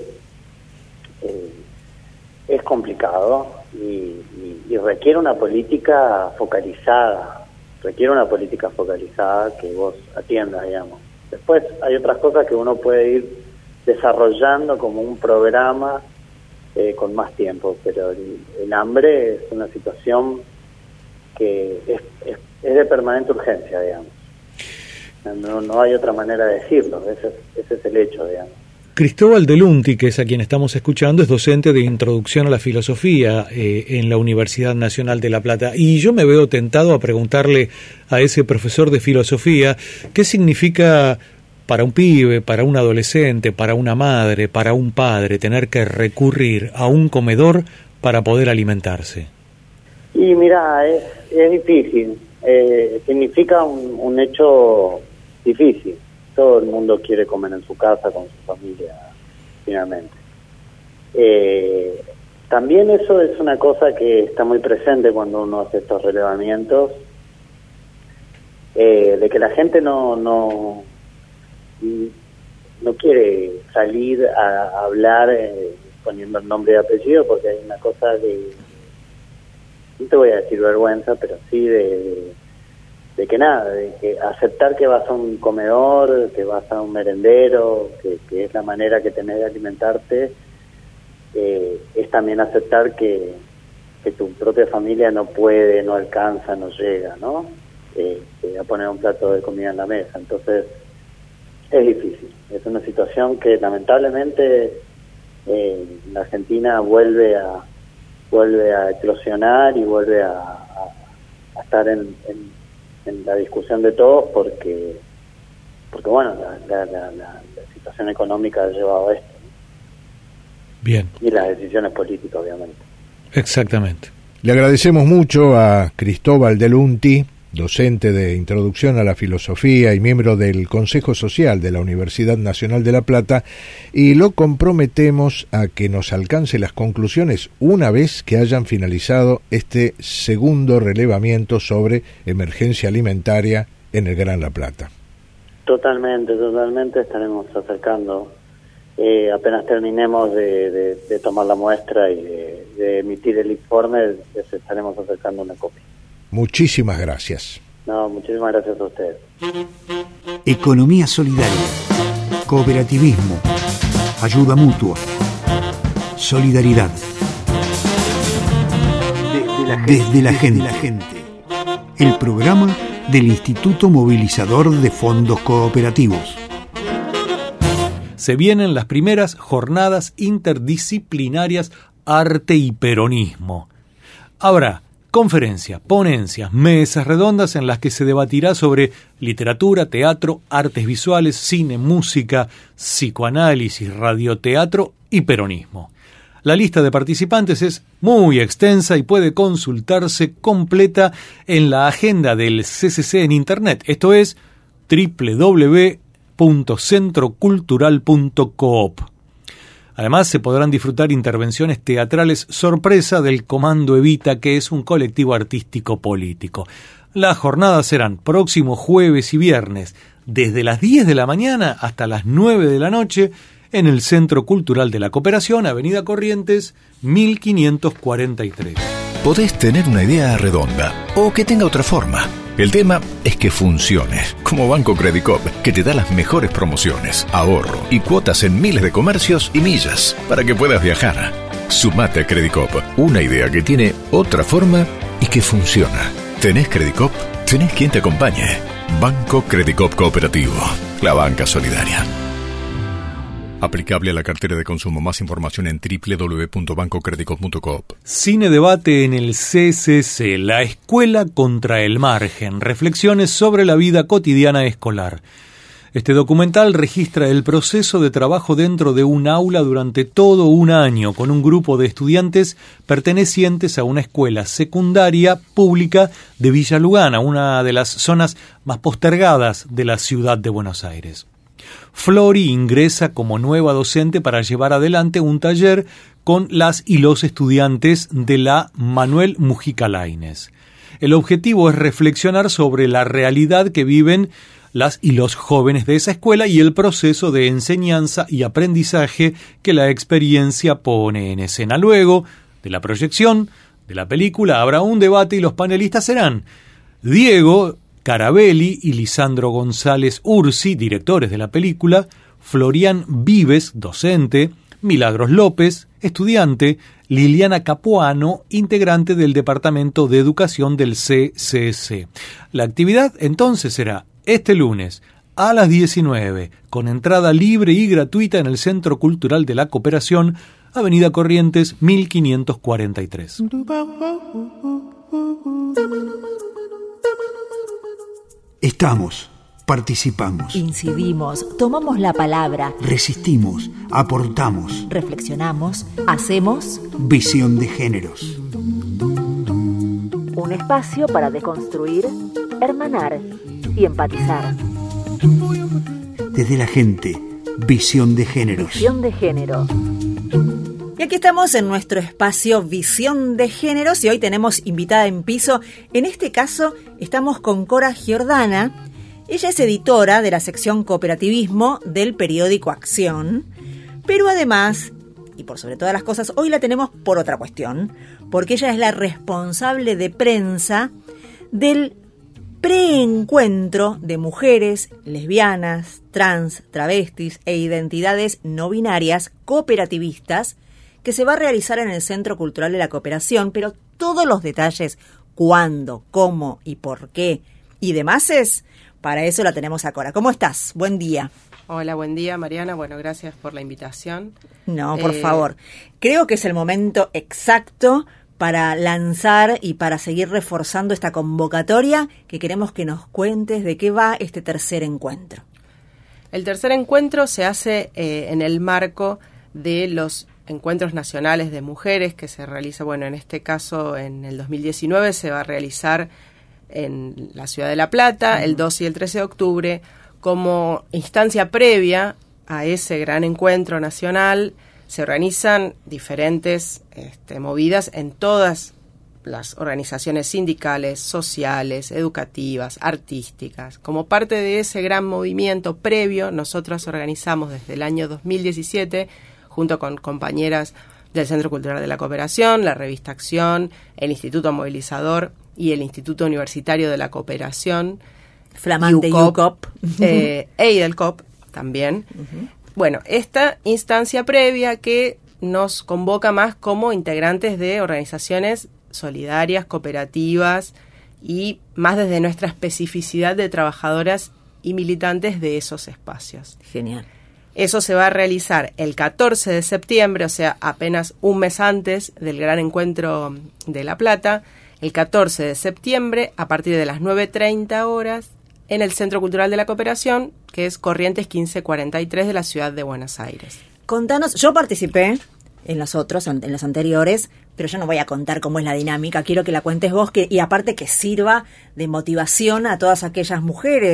es complicado y requiere una política focalizada, que vos atiendas, digamos. Después hay otras cosas que uno puede ir desarrollando como un programa con más tiempo, pero el hambre es una situación que es de permanente urgencia, digamos. No hay otra manera de decirlo, ese es el hecho, digamos. Cristóbal Delunti, que es a quien estamos escuchando, es docente de Introducción a la Filosofía en la Universidad Nacional de La Plata, y yo me veo tentado a preguntarle a ese profesor de filosofía qué significa para un pibe, para un adolescente, para una madre, para un padre, tener que recurrir a un comedor para poder alimentarse. Y mira, es difícil, significa un hecho difícil. Todo el mundo quiere comer en su casa con su familia, finalmente. También eso es una cosa que está muy presente cuando uno hace estos relevamientos, de que la gente no quiere salir a hablar poniendo el nombre y apellido, porque hay una cosa de, no te voy a decir vergüenza, pero sí de que aceptar que vas a un comedor, que vas a un merendero, que es la manera que tenés de alimentarte, es también aceptar que tu propia familia no puede, no alcanza, no llega, ¿no? A poner un plato de comida en la mesa. Entonces, es difícil. Es una situación que lamentablemente la Argentina vuelve a eclosionar y vuelve a estar en la discusión de todos porque la situación económica ha llevado a esto, ¿no? Bien. Y las decisiones políticas, obviamente. Exactamente. Le agradecemos mucho a Cristóbal Delunti, docente de Introducción a la Filosofía y miembro del Consejo Social de la Universidad Nacional de La Plata, y lo comprometemos a que nos alcance las conclusiones una vez que hayan finalizado este segundo relevamiento sobre emergencia alimentaria en el Gran La Plata. Totalmente estaremos acercando, apenas terminemos de tomar la muestra y de emitir el informe, les estaremos acercando una copia. Muchísimas gracias. No, muchísimas gracias a ustedes. Economía solidaria, cooperativismo, ayuda mutua, solidaridad. Desde la gente. El programa del Instituto Movilizador de Fondos Cooperativos. Se vienen las primeras jornadas interdisciplinarias Arte y Peronismo. Habrá conferencias, ponencias, mesas redondas en las que se debatirá sobre literatura, teatro, artes visuales, cine, música, psicoanálisis, radioteatro y peronismo. La lista de participantes es muy extensa y puede consultarse completa en la agenda del CCC en Internet. Esto es www.ccc.org. www.centrocultural.coop. Además, se podrán disfrutar intervenciones teatrales sorpresa del Comando Evita, que es un colectivo artístico político. Las jornadas serán próximo jueves y viernes, desde las 10 de la mañana hasta las 9 de la noche, en el Centro Cultural de la Cooperación, Avenida Corrientes, 1543. Podés tener una idea redonda o que tenga otra forma. El tema es que funcione, como Banco Credicop, que te da las mejores promociones, ahorro y cuotas en miles de comercios y millas para que puedas viajar. Sumate a Credicop, una idea que tiene otra forma y que funciona. ¿Tenés Credicop? ¿Tenés quien te acompañe? Banco Credicop Cooperativo, la banca solidaria. Aplicable a la cartera de consumo. Más información en www.bancocredicop.coop. Cine debate en el CCC, la escuela contra el margen, reflexiones sobre la vida cotidiana escolar. Este documental registra el proceso de trabajo dentro de un aula durante todo un año con un grupo de estudiantes pertenecientes a una escuela secundaria pública de Villa Lugana, una de las zonas más postergadas de la ciudad de Buenos Aires. Flori ingresa como nueva docente para llevar adelante un taller con las y los estudiantes de la Manuel Mujica Lainez. El objetivo es reflexionar sobre la realidad que viven las y los jóvenes de esa escuela y el proceso de enseñanza y aprendizaje que la experiencia pone en escena. Luego de la proyección de la película habrá un debate y los panelistas serán Diego Carabelli y Lisandro González Ursi, directores de la película, Florian Vives, docente, Milagros López, estudiante, Liliana Capuano, integrante del Departamento de Educación del CCC. La actividad entonces será este lunes a las 19, con entrada libre y gratuita en el Centro Cultural de la Cooperación, Avenida Corrientes, 1543. Estamos, participamos, incidimos, tomamos la palabra, resistimos, aportamos, reflexionamos, hacemos Visión de Géneros. Un espacio para deconstruir, hermanar y empatizar. Desde la gente, Visión de Géneros. Visión de Género. Y aquí estamos en nuestro espacio Visión de Géneros y hoy tenemos invitada en piso. En este caso estamos con Cora Giordana. Ella es editora de la sección Cooperativismo del periódico Acción. Pero además, y por sobre todas las cosas, hoy la tenemos por otra cuestión. Porque ella es la responsable de prensa del preencuentro de mujeres, lesbianas, trans, travestis e identidades no binarias cooperativistas que se va a realizar en el Centro Cultural de la Cooperación, pero todos los detalles, cuándo, cómo y por qué y demás para eso la tenemos a Cora. ¿Cómo estás? Buen día. Hola, buen día, Mariana. Bueno, gracias por la invitación. No, por favor. Creo que es el momento exacto para lanzar y para seguir reforzando esta convocatoria que queremos que nos cuentes de qué va este tercer encuentro. El tercer encuentro se hace en el marco de los encuentros nacionales de mujeres que se realiza, bueno, en este caso en el 2019 se va a realizar en la ciudad de La Plata, el 12 y el 13 de octubre, como instancia previa a ese gran encuentro nacional. Se organizan diferentes movidas en todas las organizaciones sindicales, sociales, educativas, artísticas. Como parte de ese gran movimiento previo, nosotros organizamos desde el año 2017, junto con compañeras del Centro Cultural de la Cooperación, la revista Acción, el Instituto Movilizador y el Instituto Universitario de la Cooperación, flamante UCOP, EIDELCOP también. Bueno, esta instancia previa que nos convoca más como integrantes de organizaciones solidarias, cooperativas y más desde nuestra especificidad de trabajadoras y militantes de esos espacios. Genial. Eso se va a realizar el 14 de septiembre, o sea, apenas un mes antes del gran encuentro de La Plata, el 14 de septiembre a partir de las 9:30 horas en el Centro Cultural de la Cooperación, que es Corrientes 1543 de la ciudad de Buenos Aires. Contanos, yo participé en los anteriores, pero yo no voy a contar cómo es la dinámica, quiero que la cuentes vos y aparte que sirva de motivación a todas aquellas mujeres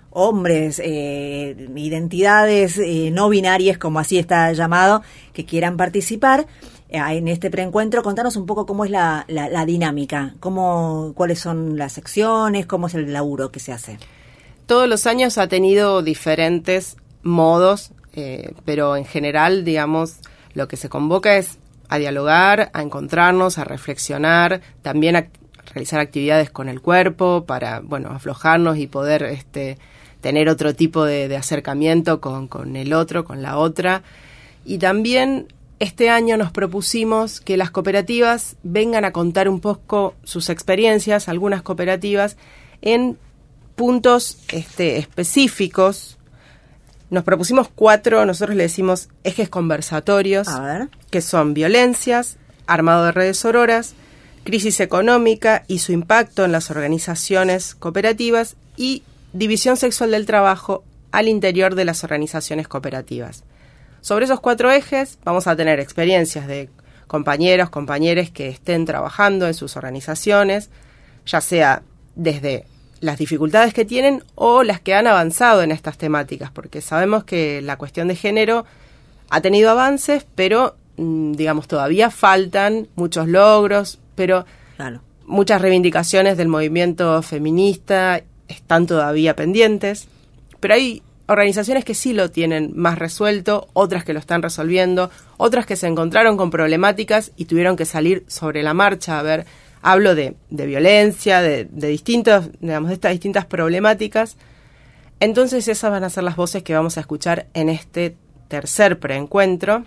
hombres, identidades no binarias, como así está llamado, que quieran participar en este preencuentro. Contanos un poco cómo es la dinámica, cuáles son las secciones, cómo es el laburo que se hace. Todos los años ha tenido diferentes modos, pero en general, digamos, lo que se convoca es a dialogar, a encontrarnos, a reflexionar, también a realizar actividades con el cuerpo para, aflojarnos y poder tener otro tipo de acercamiento con el otro, con la otra. Y también este año nos propusimos que las cooperativas vengan a contar un poco sus experiencias, algunas cooperativas, en puntos específicos. Nos propusimos 4, nosotros le decimos ejes conversatorios, que son violencias, armado de redes sororas, crisis económica y su impacto en las organizaciones cooperativas y división sexual del trabajo al interior de las organizaciones cooperativas. Sobre esos 4 ejes vamos a tener experiencias de compañeros, compañeras que estén trabajando en sus organizaciones, ya sea desde las dificultades que tienen o las que han avanzado en estas temáticas, porque sabemos que la cuestión de género ha tenido avances, pero digamos todavía faltan muchos logros, pero muchas reivindicaciones del movimiento feminista están todavía pendientes, pero hay organizaciones que sí lo tienen más resuelto, otras que lo están resolviendo, otras que se encontraron con problemáticas y tuvieron que salir sobre la marcha. Hablo de violencia, de distintos, digamos, de estas distintas problemáticas. Entonces esas van a ser las voces que vamos a escuchar en este tercer preencuentro.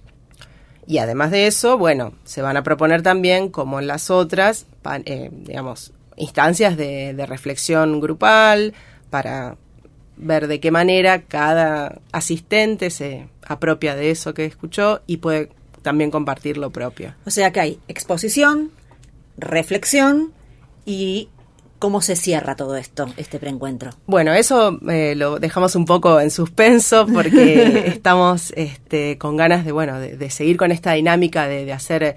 Y además de eso, se van a proponer también, como en las otras, instancias de reflexión grupal para ver de qué manera cada asistente se apropia de eso que escuchó y puede también compartir lo propio. O sea que hay exposición, reflexión y cómo se cierra todo esto, este preencuentro. Eso lo dejamos un poco en suspenso porque estamos con ganas de seguir con esta dinámica de hacer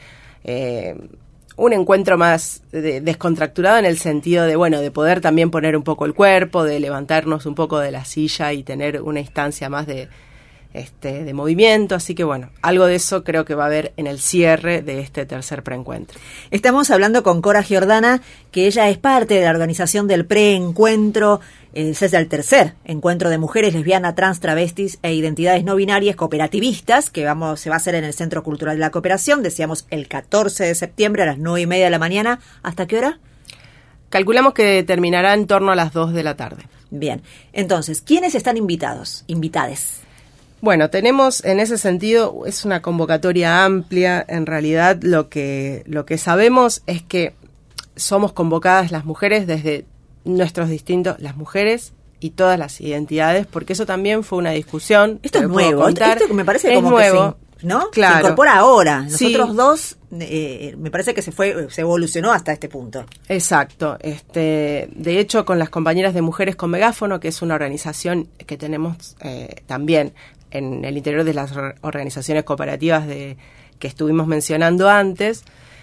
un encuentro más descontracturado en el sentido de poder también poner un poco el cuerpo, de levantarnos un poco de la silla y tener una instancia más de movimiento, así que algo de eso creo que va a haber en el cierre de este tercer preencuentro. Estamos hablando con Cora Giordana, que ella es parte de la organización del preencuentro, ese es el tercer encuentro de mujeres lesbianas, trans, travestis e identidades no binarias cooperativistas, que se va a hacer en el Centro Cultural de la Cooperación, decíamos el 14 de septiembre a las 9:30 de la mañana. ¿Hasta qué hora? Calculamos que terminará en torno a las 2 de la tarde. Bien, entonces, ¿quiénes están invitades? Tenemos en ese sentido, es una convocatoria amplia. En realidad lo que sabemos es que somos convocadas las mujeres desde nuestros las mujeres y todas las identidades, porque eso también fue una discusión. Esto es nuevo, esto me parece como nuevo, que ¿no? Claro. Se incorpora ahora. Nosotros sí. dos, me parece que se evolucionó hasta este punto. Exacto. De hecho, con las compañeras de Mujeres con Megáfono, que es una organización que tenemos también en el interior de las organizaciones cooperativas que estuvimos mencionando antes,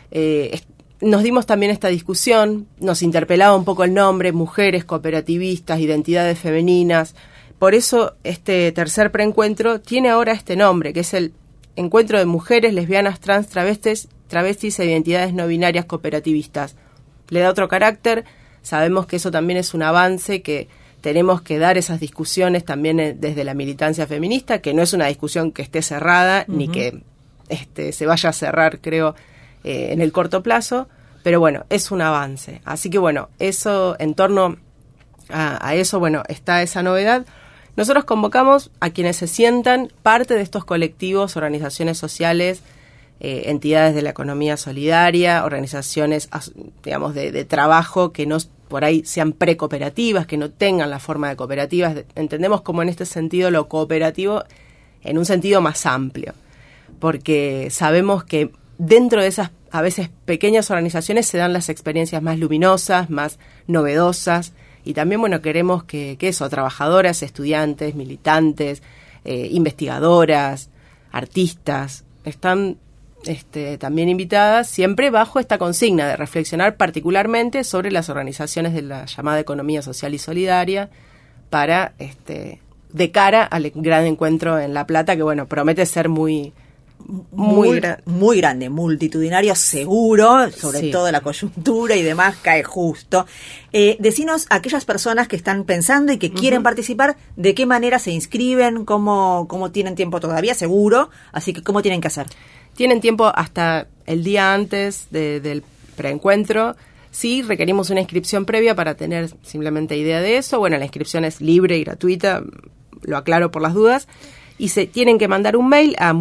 nos dimos también esta discusión, nos interpelaba un poco el nombre, mujeres cooperativistas, identidades femeninas. Por eso este tercer preencuentro tiene ahora este nombre, que es el Encuentro de Mujeres, Lesbianas, Trans, Travestis e Identidades No Binarias Cooperativistas. Le da otro carácter, sabemos que eso también es un avance, que tenemos que dar esas discusiones también desde la militancia feminista, que no es una discusión que esté cerrada, ni que se vaya a cerrar, creo, en el corto plazo, pero es un avance. Así que eso, en torno a eso, está esa novedad. Nosotros convocamos a quienes se sientan parte de estos colectivos, organizaciones sociales, entidades de la economía solidaria, organizaciones, digamos, de trabajo que no por ahí sean precooperativas, que no tengan la forma de cooperativas. Entendemos como en este sentido lo cooperativo en un sentido más amplio, porque sabemos que dentro de esas a veces pequeñas organizaciones se dan las experiencias más luminosas, más novedosas, y también queremos que eso, trabajadoras, estudiantes, militantes, investigadoras, artistas, están también invitadas, siempre bajo esta consigna de reflexionar particularmente sobre las organizaciones de la llamada economía social y solidaria, para de cara al gran encuentro en La Plata, que bueno, promete ser muy grande, multitudinario, seguro, sobre todo la coyuntura y demás, cae justo. Decinos a aquellas personas que están pensando y que quieren participar, de qué manera se inscriben, cómo tienen tiempo todavía, seguro, así que cómo tienen que hacer. Tienen tiempo hasta el día antes del preencuentro. Sí, requerimos una inscripción previa para tener simplemente idea de eso. Bueno, la inscripción es libre y gratuita, lo aclaro por las dudas. Y se tienen que mandar un mail a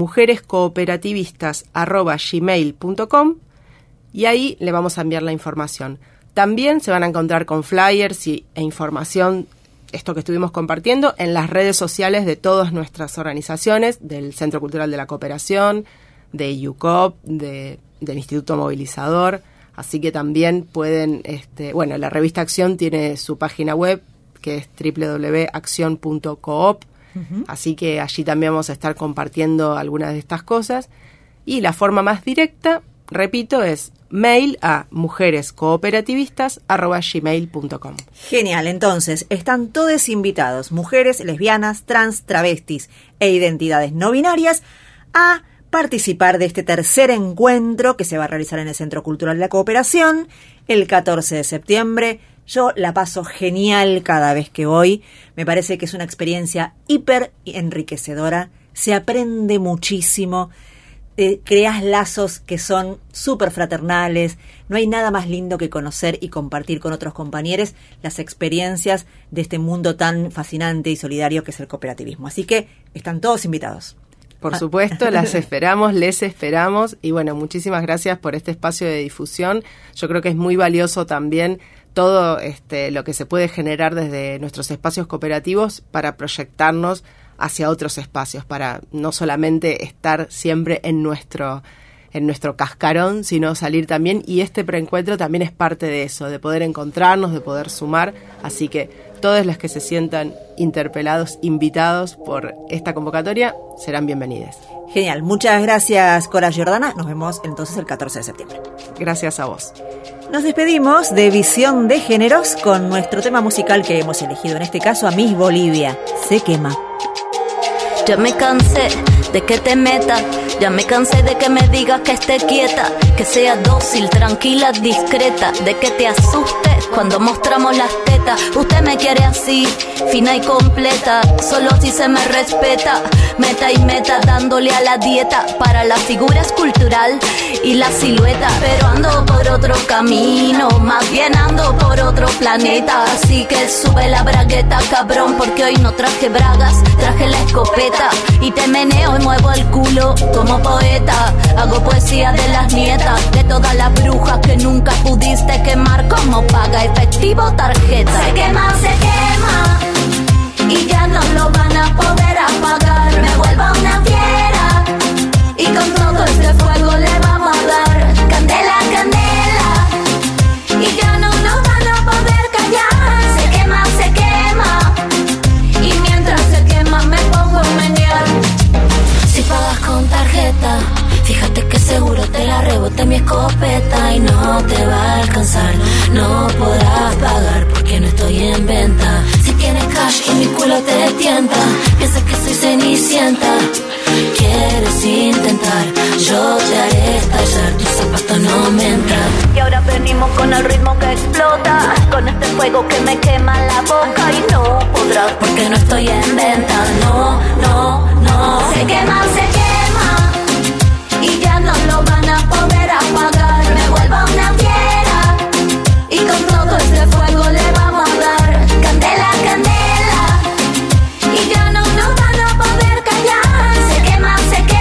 mujerescooperativistas@gmail.com y ahí le vamos a enviar la información. También se van a encontrar con flyers e información, esto que estuvimos compartiendo, en las redes sociales de todas nuestras organizaciones, del Centro Cultural de la Cooperación, de IUCOP, del Instituto Movilizador. Así que también pueden, la revista Acción tiene su página web, que es www.accion.coop. Así que allí también vamos a estar compartiendo algunas de estas cosas. Y la forma más directa, repito, es mail a mujerescooperativistas@gmail.com. Genial, entonces están todos invitados, mujeres, lesbianas, trans, travestis e identidades no binarias, a participar de este tercer encuentro que se va a realizar en el Centro Cultural de la Cooperación el 14 de septiembre. Yo la paso genial cada vez que voy. Me parece que es una experiencia hiper enriquecedora. Se aprende muchísimo. Creas lazos que son súper fraternales. No hay nada más lindo que conocer y compartir con otros compañeros las experiencias de este mundo tan fascinante y solidario que es el cooperativismo. Así que están todos invitados. Por supuesto, les esperamos. Y bueno, muchísimas gracias por este espacio de difusión. Yo creo que es muy valioso también todo lo que se puede generar desde nuestros espacios cooperativos para proyectarnos hacia otros espacios, para no solamente estar siempre en nuestro cascarón, sino salir también, y este preencuentro también es parte de eso, de poder encontrarnos, de poder sumar, así que todas las que se sientan interpelados, invitados por esta convocatoria, serán bienvenidas. Genial, muchas gracias Cora Giordana, nos vemos entonces el 14 de septiembre. Gracias a vos. Nos despedimos de Visión de Géneros con nuestro tema musical que hemos elegido, en este caso a Miss Bolivia, Se Quema. Ya me cansé de que te metas, ya me cansé de que me digas que esté quieta, que sea dócil, tranquila, discreta, de que te asustes cuando mostramos las tetas. Usted me quiere así, fina y completa, solo si se me respeta, meta y meta, dándole a la dieta para la figura escultural y la silueta. Pero ando por otro camino, más bien ando por otro planeta, así que sube la bragueta, cabrón, porque hoy no traje bragas, traje la escopeta y te meneo y muevo el culo como poeta. Hago poesía de las nietas, de todas las brujas que nunca pudiste quemar, como paga efectivo tarjeta. Se quema y ya no lo van a poder apagar. Me vuelvo una fiera y con todo este fuego le vamos a dar candela, candela, y ya no nos van a poder callar. Se quema y mientras se quema me pongo a menear. Si pagas con tarjeta, fíjate que seguro te la rebote mi escopeta y no te va a alcanzar, no podrás pagar porque no estoy en venta. Si tienes cash y mi culo te tienta, piensas que soy cenicienta, quieres intentar, yo te haré estallar, tus zapatos no me entran. Y ahora venimos con el ritmo que explota, con este fuego que me quema la boca y no podrás porque no estoy en venta, no. Se quema y ya no lo van a poder apagar. Me vuelvo una fiera y con todo este fuego le vamos a dar candela, candela, y ya no nos van a poder callar. Se quema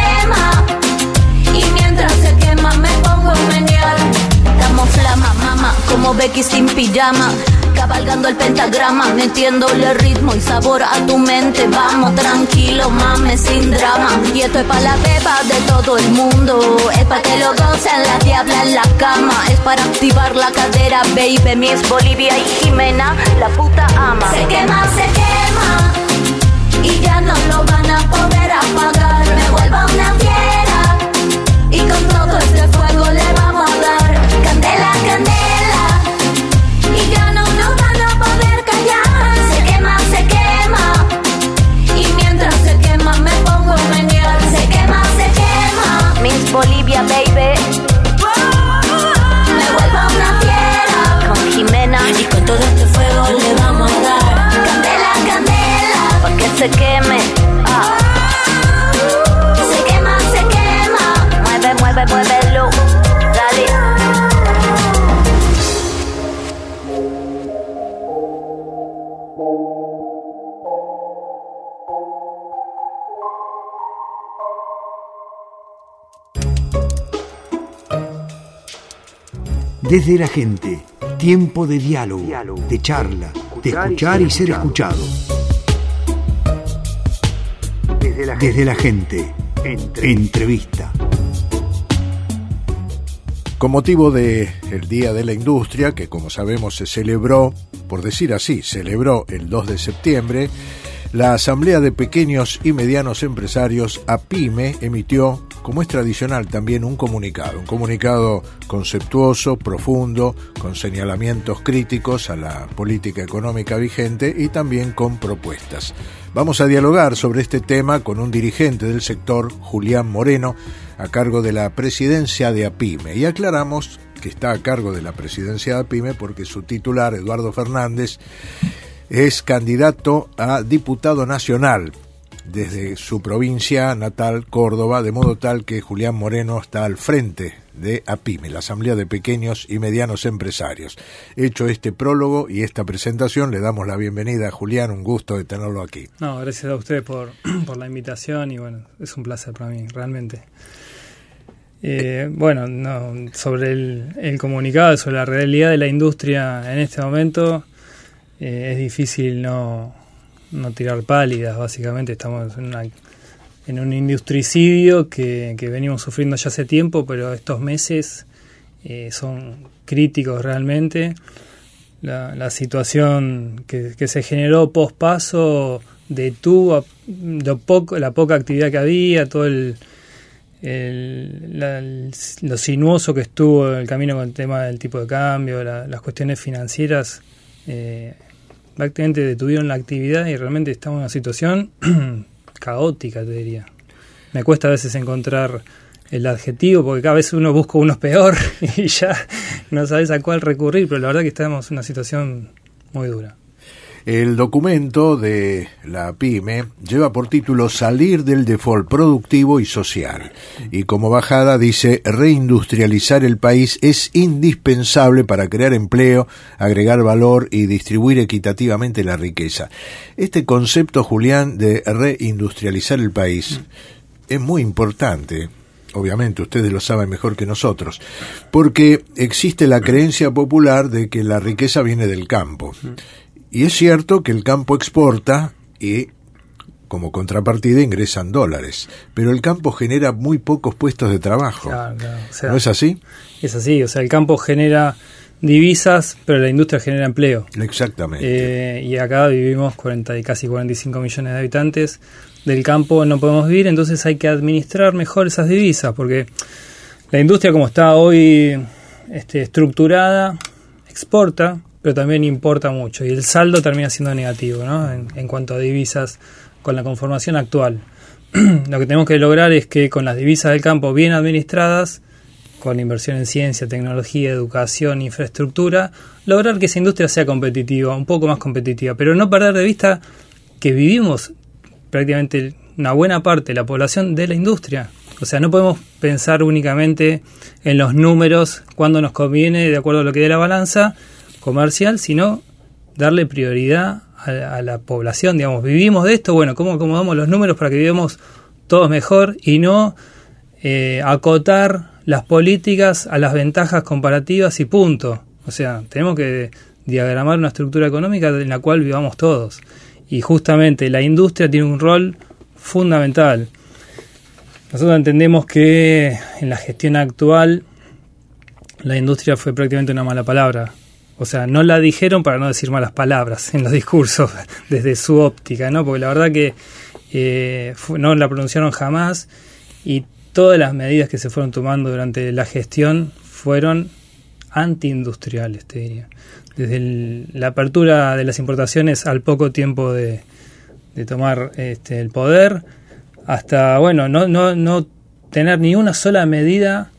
y mientras se quema me pongo a menear. Damos flama, mama, como Becky sin pijama, cabalgando el pentagrama, metiéndole ritmo y sabor a tu mente. Vamos tranquilo, mames, sin drama. Y esto es pa' la beba de todo el mundo, es pa' que lo gocen la diabla en la cama, es para activar la cadera, baby. Miss Bolivia y Jimena, la puta ama. Se quema y ya no lo van a poder apagar. Me vuelvo una fiera y con todo este fuego le vamos a dar candela, candela, y ya no nos van a poder callar. Se quema Desde la gente, tiempo de diálogo, de charla, de escuchar y ser escuchado. Desde la gente, entrevista. Con motivo del Día de la Industria, que como sabemos se celebró, por decir así, celebró el 2 de septiembre, la Asamblea de Pequeños y Medianos Empresarios, APIME, emitió, como es tradicional también, un comunicado conceptuoso, profundo, con señalamientos críticos a la política económica vigente y también con propuestas. Vamos a dialogar sobre este tema con un dirigente del sector, Julián Moreno, a cargo de la presidencia de APIME. Y aclaramos que está a cargo de la presidencia de APIME porque su titular, Eduardo Fernández, es candidato a diputado nacional desde su provincia natal, Córdoba, de modo tal que Julián Moreno está al frente de APIME, la Asamblea de Pequeños y Medianos Empresarios. Hecho este prólogo y esta presentación, le damos la bienvenida a Julián, un gusto de tenerlo aquí. No, gracias a usted por la invitación y bueno, es un placer para mí, realmente. Sobre el comunicado, sobre la realidad de la industria en este momento, es difícil no tirar pálidas. Básicamente estamos en un industricidio que venimos sufriendo ya hace tiempo, pero estos meses son críticos realmente. La situación que se generó post-paso detuvo la poca actividad que había, todo lo sinuoso que estuvo el camino con el tema del tipo de cambio, las cuestiones financieras. Prácticamente detuvieron la actividad y realmente estamos en una situación caótica, te diría. Me cuesta a veces encontrar el adjetivo porque cada vez uno busca uno peor y ya no sabes a cuál recurrir, pero la verdad que estamos en una situación muy dura. El documento de la PYME lleva por título Salir del default productivo y social, y como bajada dice: reindustrializar el país es indispensable para crear empleo, agregar valor y distribuir equitativamente la riqueza. Este concepto, Julián, de reindustrializar el país es muy importante. Obviamente ustedes lo saben mejor que nosotros, porque existe la creencia popular de que la riqueza viene del campo. Y es cierto que el campo exporta y, como contrapartida, ingresan dólares. Pero el campo genera muy pocos puestos de trabajo. Claro. O sea, ¿no es así? Es así. O sea, el campo genera divisas, pero la industria genera empleo. Exactamente. Y acá vivimos casi 45 millones de habitantes. Del campo no podemos vivir, entonces hay que administrar mejor esas divisas, porque la industria, como está hoy estructurada, exporta, pero también importa mucho, y el saldo termina siendo negativo, ¿no? En cuanto a divisas con la conformación actual. Lo que tenemos que lograr es que con las divisas del campo bien administradas, con la inversión en ciencia, tecnología, educación, infraestructura, lograr que esa industria sea competitiva, un poco más competitiva, pero no perder de vista que vivimos prácticamente una buena parte de la población de la industria. O sea, no podemos pensar únicamente en los números cuando nos conviene, de acuerdo a lo que dé la balanza comercial, sino darle prioridad a la población. Digamos, vivimos de esto, bueno, ¿cómo acomodamos los números para que vivamos todos mejor y no acotar las políticas a las ventajas comparativas y punto? O sea, tenemos que diagramar una estructura económica en la cual vivamos todos. Y justamente la industria tiene un rol fundamental. Nosotros entendemos que en la gestión actual la industria fue prácticamente una mala palabra. O sea, no la dijeron para no decir malas palabras en los discursos desde su óptica, ¿no? Porque la verdad que no la pronunciaron jamás, y todas las medidas que se fueron tomando durante la gestión fueron antiindustriales, te diría. Desde la apertura de las importaciones al poco tiempo de tomar el poder, hasta, bueno, no tener ni una sola medida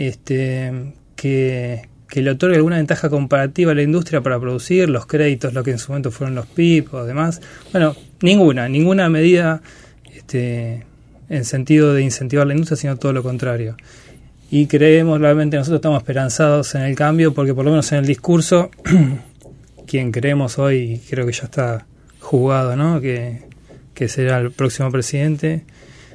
que le otorgue alguna ventaja comparativa a la industria para producir, los créditos, lo que en su momento fueron los PIB o demás. Bueno, ninguna medida en sentido de incentivar la industria, sino todo lo contrario. Y creemos, realmente nosotros estamos esperanzados en el cambio, porque por lo menos en el discurso, quien creemos hoy, creo que ya está jugado, ¿no? Que será el próximo presidente.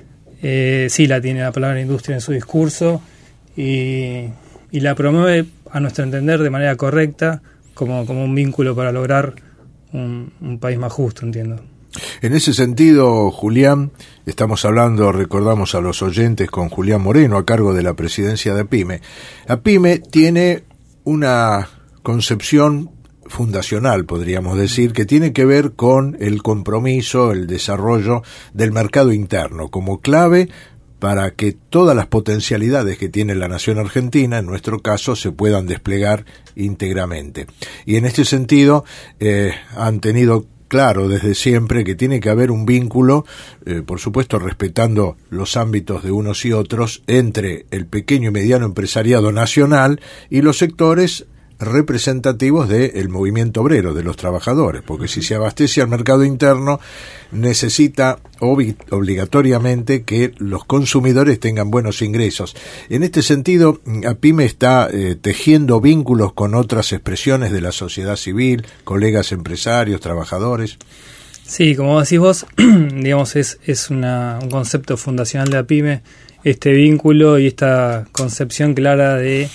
Sí la tiene la palabra industria en su discurso y la promueve, a nuestro entender, de manera correcta, como un vínculo para lograr un país más justo, entiendo. En ese sentido, Julián, estamos hablando, recordamos a los oyentes, con Julián Moreno, a cargo de la presidencia de APIME. APIME tiene una concepción fundacional, podríamos decir, que tiene que ver con el compromiso, el desarrollo del mercado interno como clave para que todas las potencialidades que tiene la nación argentina, en nuestro caso, se puedan desplegar íntegramente. Y en este sentido, han tenido claro desde siempre que tiene que haber un vínculo, por supuesto respetando los ámbitos de unos y otros, entre el pequeño y mediano empresariado nacional y los sectores representativos del movimiento obrero, de los trabajadores, porque si se abastece al mercado interno necesita obligatoriamente que los consumidores tengan buenos ingresos. En este sentido, APIME está tejiendo vínculos con otras expresiones de la sociedad civil, colegas empresarios, trabajadores. Sí, como decís vos, digamos, es un concepto fundacional de APIME, este vínculo y esta concepción clara de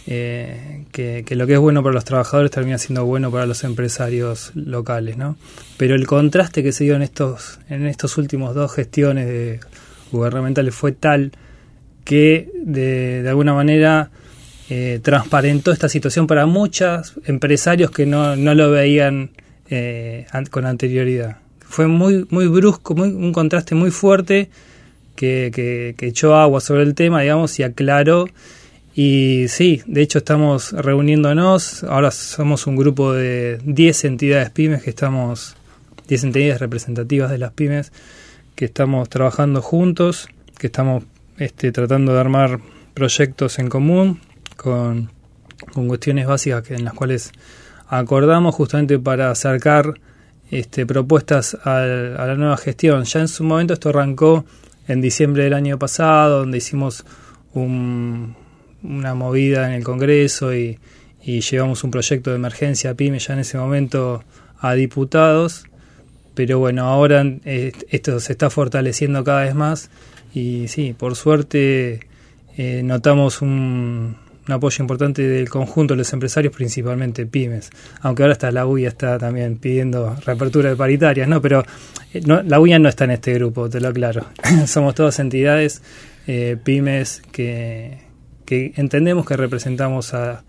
que lo que es bueno para los trabajadores termina siendo bueno para los empresarios locales, ¿no? Pero el contraste que se dio en estos últimos 2 gestiones gubernamentales fue tal que de alguna manera transparentó esta situación para muchos empresarios que no lo veían con anterioridad. Fue muy brusco, un contraste muy fuerte que echó agua sobre el tema, digamos, y aclaró. Y sí, de hecho estamos reuniéndonos, ahora somos un grupo de 10 entidades pymes 10 entidades representativas de las pymes que estamos trabajando juntos, que estamos tratando de armar proyectos en común con cuestiones básicas en las cuales acordamos justamente para acercar propuestas a la nueva gestión. Ya en su momento esto arrancó en diciembre del año pasado, donde hicimos una movida en el Congreso y llevamos un proyecto de emergencia PYME ya en ese momento a diputados, pero bueno, ahora esto se está fortaleciendo cada vez más y sí, por suerte notamos un apoyo importante del conjunto de los empresarios, principalmente pymes, aunque ahora hasta la UIA está también pidiendo reapertura de paritarias, ¿no? Pero la UIA no está en este grupo, te lo aclaro. Somos todas entidades pymes que entendemos que representamos al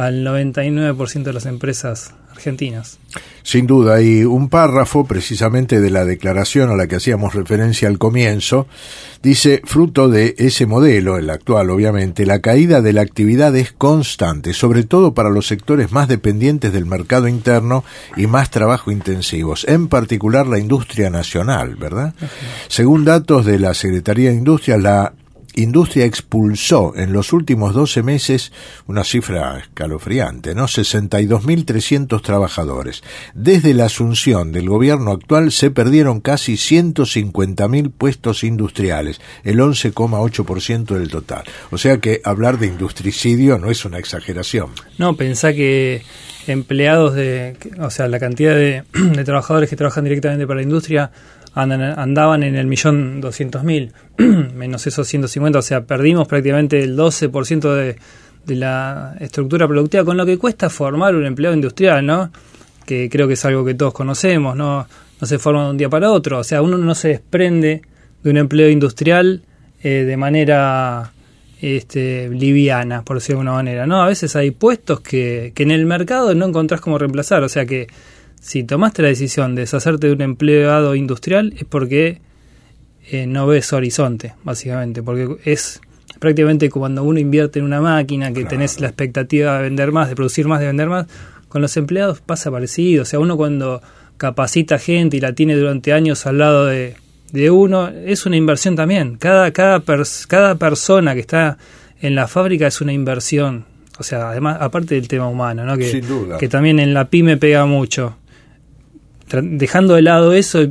99% de las empresas argentinas. Sin duda, y un párrafo precisamente de la declaración a la que hacíamos referencia al comienzo, dice: fruto de ese modelo, el actual obviamente, la caída de la actividad es constante, sobre todo para los sectores más dependientes del mercado interno y más trabajo intensivos, en particular la industria nacional, ¿verdad? Uh-huh. Según datos de la Secretaría de Industria, la industria expulsó en los últimos 12 meses una cifra escalofriante, ¿no? 62.300 trabajadores. Desde la asunción del gobierno actual se perdieron casi 150.000 puestos industriales, el 11,8% del total. O sea que hablar de industricidio no es una exageración. No, pensá que empleados la cantidad de trabajadores que trabajan directamente para la industria andaban en el 1.200.000, menos esos 150, o sea, perdimos prácticamente el 12% de la estructura productiva, con lo que cuesta formar un empleado industrial, ¿no? Que creo que es algo que todos conocemos, no se forma de un día para otro, o sea, uno no se desprende de un empleo industrial de manera liviana, por decirlo de alguna manera, ¿no? A veces hay puestos que en el mercado no encontrás cómo reemplazar, o sea que si tomaste la decisión de deshacerte de un empleado industrial es porque no ves horizonte, básicamente, porque es prácticamente cuando uno invierte en una máquina que tenés la expectativa de vender más, de producir más, de vender más. Con los empleados pasa parecido, o sea, uno cuando capacita gente y la tiene durante años al lado de uno, es una inversión también. Cada persona que está en la fábrica es una inversión, o sea, además, aparte del tema humano, ¿no? Sin duda. Que también en la pyme pega mucho. Dejando de lado eso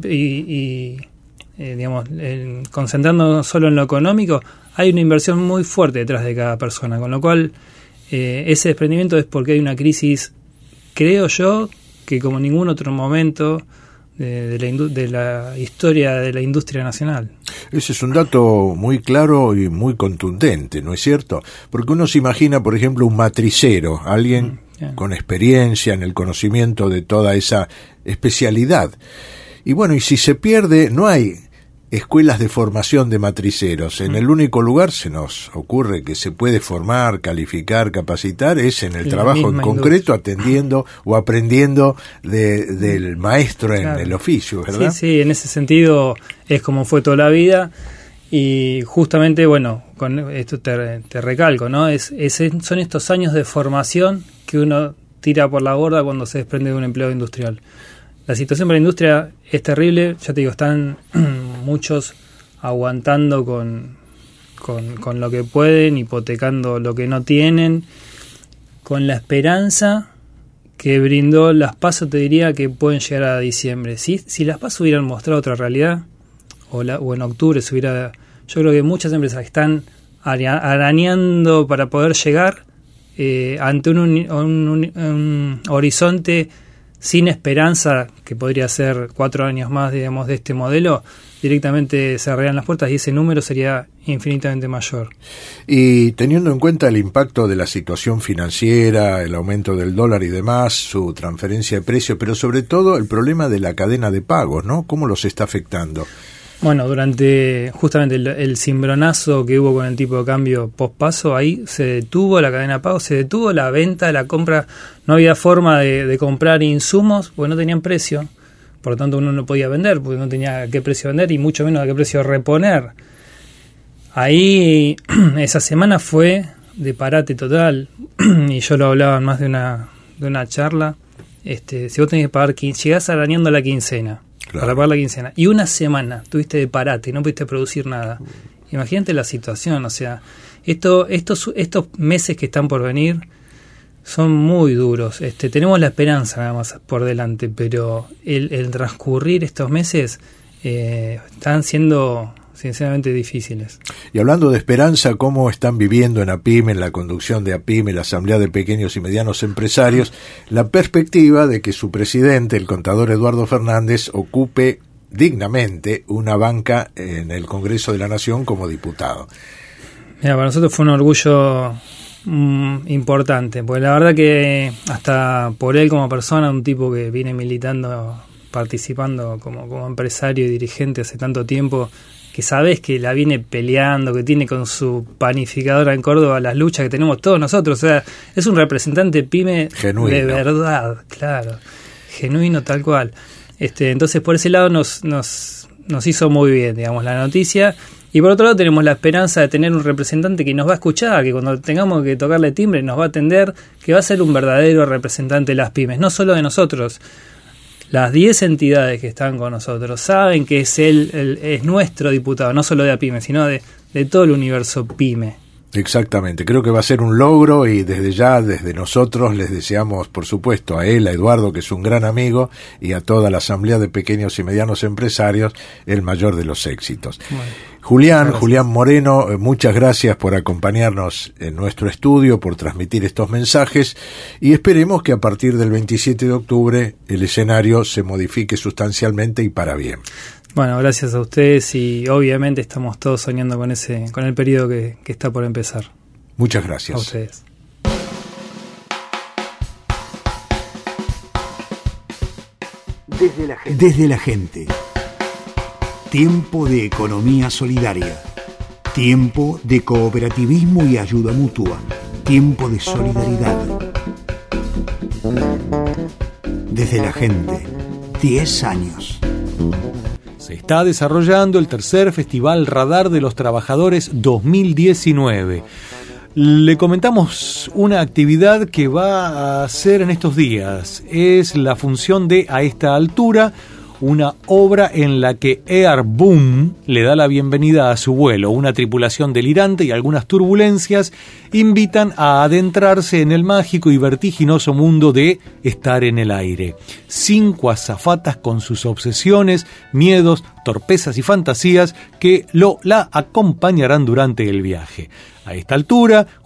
digamos, concentrándonos solo en lo económico, hay una inversión muy fuerte detrás de cada persona, con lo cual ese desprendimiento es porque hay una crisis, creo yo, que como ningún otro momento de la historia de la industria nacional. Ese es un dato muy claro y muy contundente, ¿no es cierto? Porque uno se imagina, por ejemplo, un matricero, alguien con experiencia en el conocimiento de toda esa especialidad. Y bueno, y si se pierde, no hay escuelas de formación de matriceros. En el único lugar se nos ocurre que se puede formar, calificar, capacitar, es en el trabajo en concreto, atendiendo o aprendiendo del maestro en el oficio, ¿verdad? Sí, en ese sentido es como fue toda la vida. Y justamente, bueno, con esto te recalco, ¿no? Son estos años de formación que uno tira por la borda cuando se desprende de un empleo industrial. La situación para la industria es terrible, ya te digo, están muchos aguantando con lo que pueden, hipotecando lo que no tienen, con la esperanza que brindó las PASO, te diría que pueden llegar a diciembre. Si las PASO hubieran mostrado otra realidad, o en octubre se hubiera... Yo creo que muchas empresas están arañando para poder llegar ante un horizonte sin esperanza, que podría ser 4 años más, digamos, de este modelo, directamente cerrarían las puertas y ese número sería infinitamente mayor. Y teniendo en cuenta el impacto de la situación financiera, el aumento del dólar y demás, su transferencia de precio, pero sobre todo el problema de la cadena de pagos, ¿no? ¿Cómo los está afectando? Bueno, durante justamente el cimbronazo que hubo con el tipo de cambio post-paso, ahí se detuvo la cadena de pago, se detuvo la venta, la compra, no había forma de comprar insumos porque no tenían precio, por lo tanto uno no podía vender porque no tenía a qué precio vender y mucho menos a qué precio reponer. Ahí esa semana fue de parate total y yo lo hablaba en más de una charla. Si vos tenés que pagar, llegás arañando la quincena. Claro. Para pagar la quincena. Y una semana tuviste de parate, no pudiste producir nada. Imagínate la situación, o sea, estos meses que están por venir son muy duros. Tenemos la esperanza nada más por delante, pero el transcurrir estos meses están siendo sinceramente difíciles. Y hablando de esperanza, ¿cómo están viviendo en APIME, en la conducción de APIME, la Asamblea de Pequeños y Medianos Empresarios, la perspectiva de que su presidente, el contador Eduardo Fernández, ocupe dignamente una banca en el Congreso de la Nación como diputado? Mira, para nosotros fue un orgullo importante, porque la verdad que hasta por él como persona, un tipo que viene militando, participando como empresario y dirigente hace tanto tiempo, que sabes que la viene peleando, que tiene con su panificadora en Córdoba las luchas que tenemos todos nosotros, o sea, es un representante pyme genuino, de verdad, claro, genuino tal cual. Entonces por ese lado nos hizo muy bien, digamos, la noticia, y por otro lado tenemos la esperanza de tener un representante que nos va a escuchar, que cuando tengamos que tocarle timbre nos va a atender, que va a ser un verdadero representante de las pymes, no solo de nosotros. Las 10 entidades que están con nosotros saben que es es nuestro diputado, no solo de APIME, sino de todo el universo PYME. Exactamente, creo que va a ser un logro y desde ya, desde nosotros, les deseamos, por supuesto, a él, a Eduardo, que es un gran amigo, y a toda la Asamblea de Pequeños y Medianos Empresarios, el mayor de los éxitos. Bueno, Julián Moreno, muchas gracias por acompañarnos en nuestro estudio, por transmitir estos mensajes, y esperemos que a partir del 27 de octubre el escenario se modifique sustancialmente y para bien. Bueno, gracias a ustedes y obviamente estamos todos soñando con el periodo que está por empezar. Muchas gracias. A ustedes. Desde la gente. Tiempo de economía solidaria. Tiempo de cooperativismo y ayuda mutua. Tiempo de solidaridad. Desde la gente. 10 años. Se está desarrollando el tercer Festival Radar de los Trabajadores 2019. Le comentamos una actividad que va a hacer en estos días. Es la función de A esta altura, una obra en la que Air Boom le da la bienvenida a su vuelo. Una tripulación delirante y algunas turbulencias invitan a adentrarse en el mágico y vertiginoso mundo de estar en el aire. 5 azafatas con sus obsesiones, miedos, torpezas y fantasías que la acompañarán durante el viaje. A esta altura,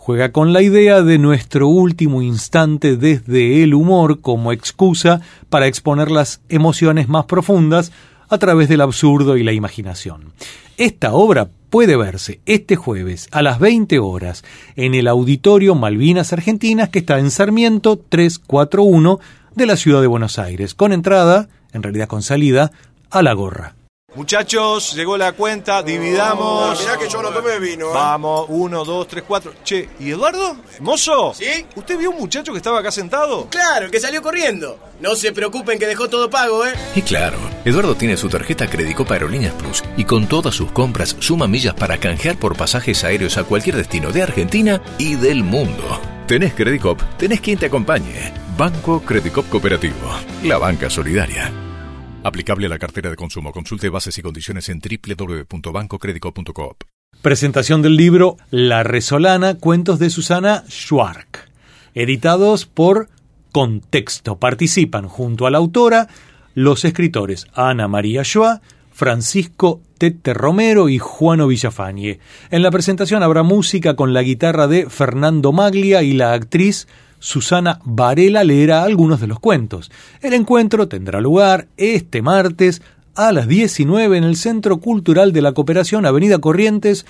juega con la idea de nuestro último instante desde el humor como excusa para exponer las emociones más profundas a través del absurdo y la imaginación. Esta obra puede verse este jueves a las 20 horas en el Auditorio Malvinas Argentinas, que está en Sarmiento 341 de la ciudad de Buenos Aires, con entrada, en realidad con salida, a La Gorra. Muchachos, llegó la cuenta, dividamos. Mirá que yo no tomé vino. Vamos, 1, 2, 3, 4. Che, ¿y Eduardo? ¿Mozo? ¿Sí? ¿Usted vio un muchacho que estaba acá sentado? Claro, el que salió corriendo. No se preocupen que dejó todo pago, ¿eh? Y claro, Eduardo tiene su tarjeta Credicop Aerolíneas Plus y con todas sus compras suma millas para canjear por pasajes aéreos a cualquier destino de Argentina y del mundo. Tenés Credicop, tenés quien te acompañe. Banco Credicop Cooperativo, la banca solidaria. Aplicable a la cartera de consumo. Consulte bases y condiciones en www.bancocredico.coop. Presentación del libro La Resolana, cuentos de Susana Schwark, editados por Contexto. Participan junto a la autora los escritores Ana María Schwa, Francisco Tete Romero y Juano Villafañe. En la presentación habrá música con la guitarra de Fernando Maglia y la actriz Susana Varela leerá algunos de los cuentos. El encuentro tendrá lugar este martes a las 19 en el Centro Cultural de la Cooperación, Avenida Corrientes,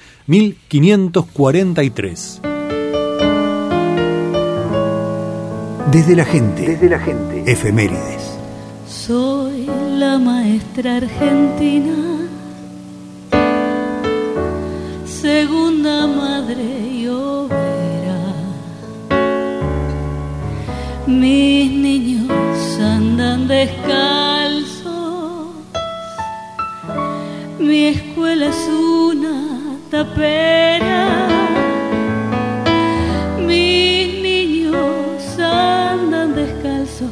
1543. Desde la gente. Efemérides. Soy la maestra argentina, segunda madre y obrera. Mis niños andan descalzos, mi escuela es una tapera. Mis niños andan descalzos,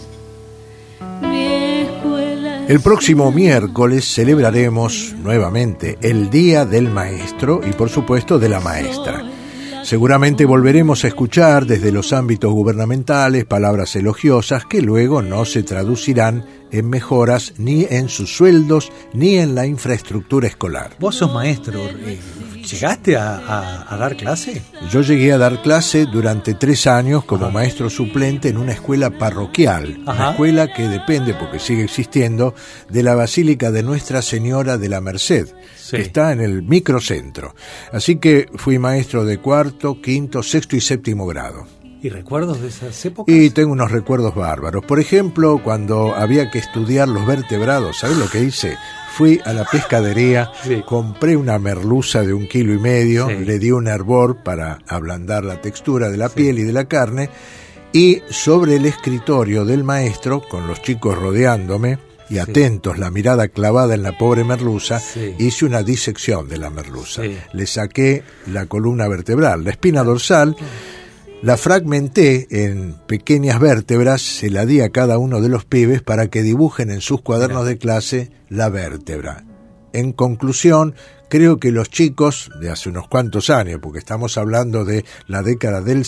mi escuela es... El próximo miércoles celebraremos nuevamente el Día del Maestro y, por supuesto, de la Maestra. Seguramente volveremos a escuchar desde los ámbitos gubernamentales palabras elogiosas que luego no se traducirán en mejoras ni en sus sueldos ni en la infraestructura escolar. Vos sos maestro, ¿llegaste a dar clase? Yo llegué a dar clase durante 3 años como maestro suplente en una escuela parroquial, una escuela que depende, porque sigue existiendo, de la Basílica de Nuestra Señora de la Merced, que está en el microcentro. Así que fui maestro de 4º, 5º, 6º y 7º grado. ¿Y recuerdos de esas épocas? Y tengo unos recuerdos bárbaros. Por ejemplo, cuando había que estudiar los vertebrados, ¿sabes lo que hice? Fui a la pescadería, compré una merluza de 1,5 kilos, le di un hervor para ablandar la textura de la piel y de la carne, y sobre el escritorio del maestro, con los chicos rodeándome y atentos, la mirada clavada en la pobre merluza, hice una disección de la merluza. Le saqué la columna vertebral, la espina dorsal, la fragmenté en pequeñas vértebras, se la di a cada uno de los pibes para que dibujen en sus cuadernos de clase la vértebra. En conclusión, creo que los chicos de hace unos cuantos años, porque estamos hablando de la década del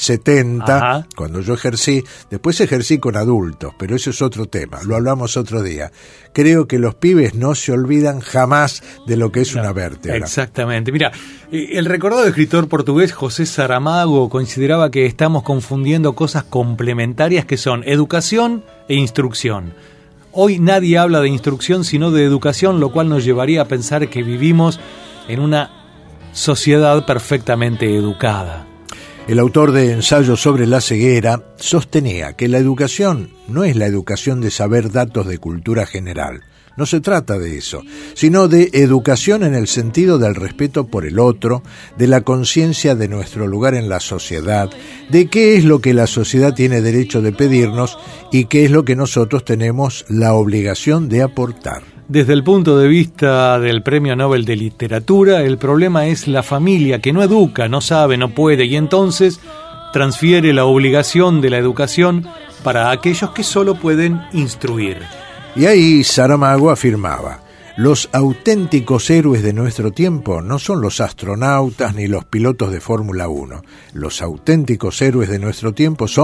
70, cuando yo ejercí, después ejercí con adultos, pero eso es otro tema, lo hablamos otro día. Creo que los pibes no se olvidan jamás de lo que es una vértebra. Exactamente. Mira, el recordado escritor portugués José Saramago consideraba que estamos confundiendo cosas complementarias que son educación e instrucción. Hoy nadie habla de instrucción sino de educación, lo cual nos llevaría a pensar que vivimos en una sociedad perfectamente educada. El autor de Ensayo sobre la ceguera sostenía que la educación no es la educación de saber datos de cultura general. No se trata de eso, sino de educación en el sentido del respeto por el otro, de la conciencia de nuestro lugar en la sociedad, de qué es lo que la sociedad tiene derecho de pedirnos y qué es lo que nosotros tenemos la obligación de aportar. Desde el punto de vista del Premio Nobel de Literatura, el problema es la familia que no educa, no sabe, no puede, y entonces transfiere la obligación de la educación para aquellos que solo pueden instruir. Y ahí Saramago afirmaba: los auténticos héroes de nuestro tiempo no son los astronautas ni los pilotos de Fórmula 1. Los auténticos héroes de nuestro tiempo son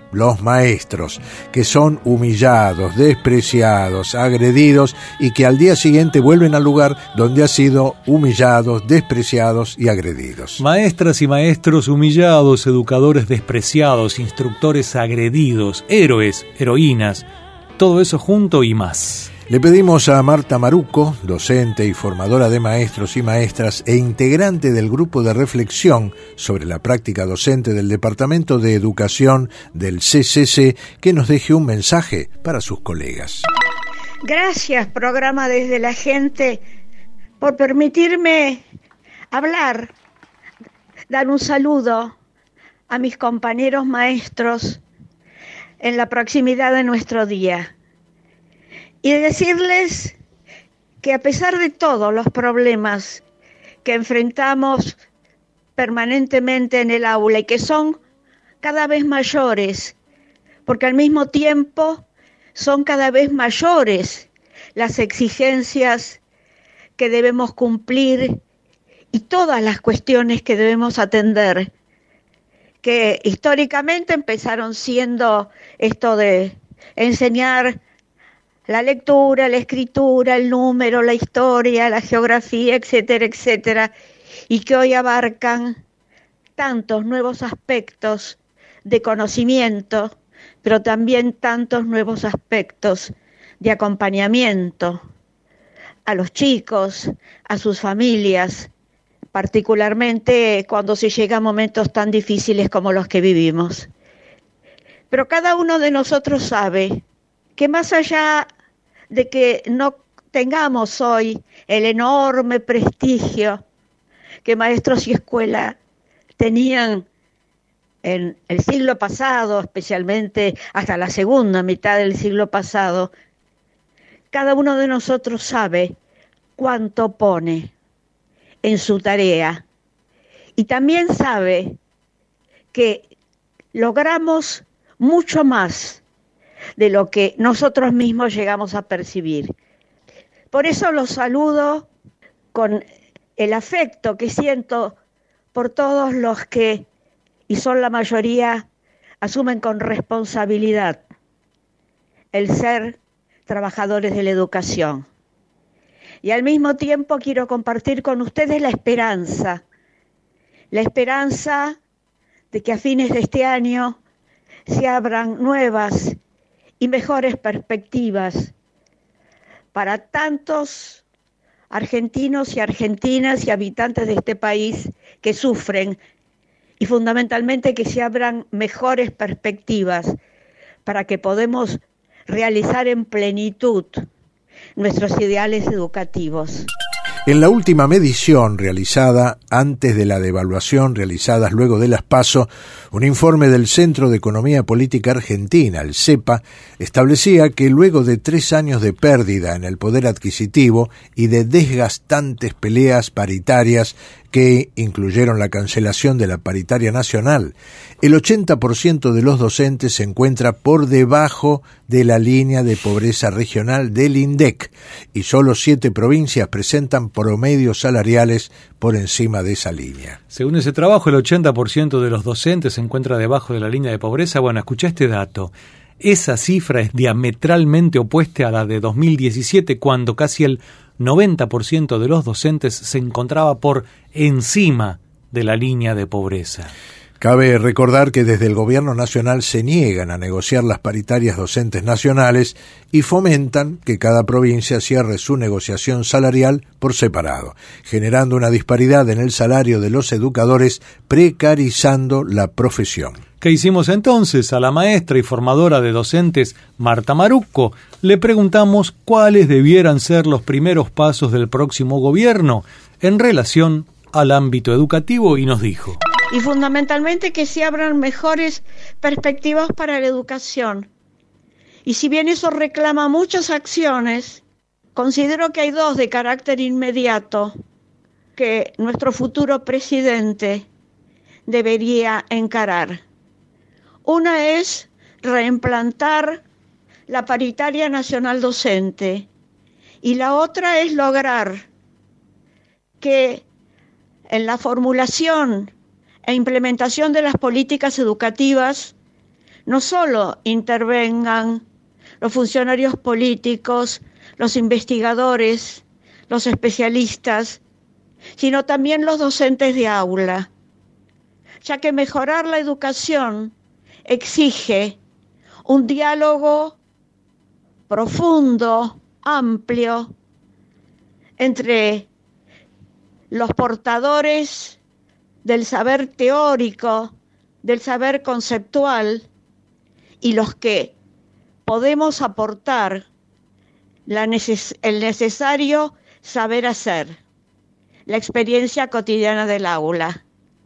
los maestros, que son humillados, despreciados, agredidos y que al día siguiente vuelven al lugar donde han sido humillados, despreciados y agredidos. Maestras y maestros humillados, educadores despreciados, instructores agredidos, héroes, heroínas, todo eso junto y más. Le pedimos a Marta Maruco, docente y formadora de maestros y maestras e integrante del grupo de reflexión sobre la práctica docente del Departamento de Educación del CCC, que nos deje un mensaje para sus colegas. Gracias, programa Desde la Gente, por permitirme hablar, dar un saludo a mis compañeros maestros en la proximidad de nuestro día. Y decirles que a pesar de todos los problemas que enfrentamos permanentemente en el aula y que son cada vez mayores, porque al mismo tiempo son cada vez mayores las exigencias que debemos cumplir y todas las cuestiones que debemos atender, que históricamente empezaron siendo esto de enseñar la lectura, la escritura, el número, la historia, la geografía, etcétera, etcétera, y que hoy abarcan tantos nuevos aspectos de conocimiento, pero también tantos nuevos aspectos de acompañamiento a los chicos, a sus familias, particularmente cuando se llega a momentos tan difíciles como los que vivimos. Pero cada uno de nosotros sabe que más allá de que no tengamos hoy el enorme prestigio que maestros y escuela tenían en el siglo pasado, especialmente hasta la segunda mitad del siglo pasado, cada uno de nosotros sabe cuánto pone en su tarea y también sabe que logramos mucho más de lo que nosotros mismos llegamos a percibir. Por eso los saludo con el afecto que siento por todos los que, y son la mayoría, asumen con responsabilidad el ser trabajadores de la educación. Y al mismo tiempo quiero compartir con ustedes la esperanza de que a fines de este año se abran nuevas y mejores perspectivas para tantos argentinos y argentinas y habitantes de este país que sufren, y fundamentalmente que se abran mejores perspectivas para que podamos realizar en plenitud nuestros ideales educativos. En la última medición realizada antes de la devaluación realizadas luego de las PASO, un informe del Centro de Economía Política Argentina, el CEPA, establecía que luego de 3 años de pérdida en el poder adquisitivo y de desgastantes peleas paritarias que incluyeron la cancelación de la paritaria nacional, el 80% de los docentes se encuentra por debajo de la línea de pobreza regional del INDEC y solo 7 provincias presentan promedios salariales por encima de esa línea. Según ese trabajo, el 80% de los docentes se encuentra debajo de la línea de pobreza. Bueno, escuché este dato. Esa cifra es diametralmente opuesta a la de 2017, cuando casi el 90% de los docentes se encontraba por encima de la línea de pobreza. Cabe recordar que desde el Gobierno Nacional se niegan a negociar las paritarias docentes nacionales y fomentan que cada provincia cierre su negociación salarial por separado, generando una disparidad en el salario de los educadores, precarizando la profesión. ¿Qué hicimos entonces? A la maestra y formadora de docentes Marta Maruco le preguntamos cuáles debieran ser los primeros pasos del próximo gobierno en relación al ámbito educativo y nos dijo: y fundamentalmente que se abran mejores perspectivas para la educación. Y si bien eso reclama muchas acciones, considero que hay 2 de carácter inmediato que nuestro futuro presidente debería encarar. Una es reimplantar la paritaria nacional docente y la otra es lograr que en la formulación e implementación de las políticas educativas no solo intervengan los funcionarios políticos, los investigadores, los especialistas, sino también los docentes de aula, ya que mejorar la educación exige un diálogo profundo, amplio, entre los portadores del saber teórico, del saber conceptual, y los que podemos aportar el necesario saber hacer, la experiencia cotidiana del aula.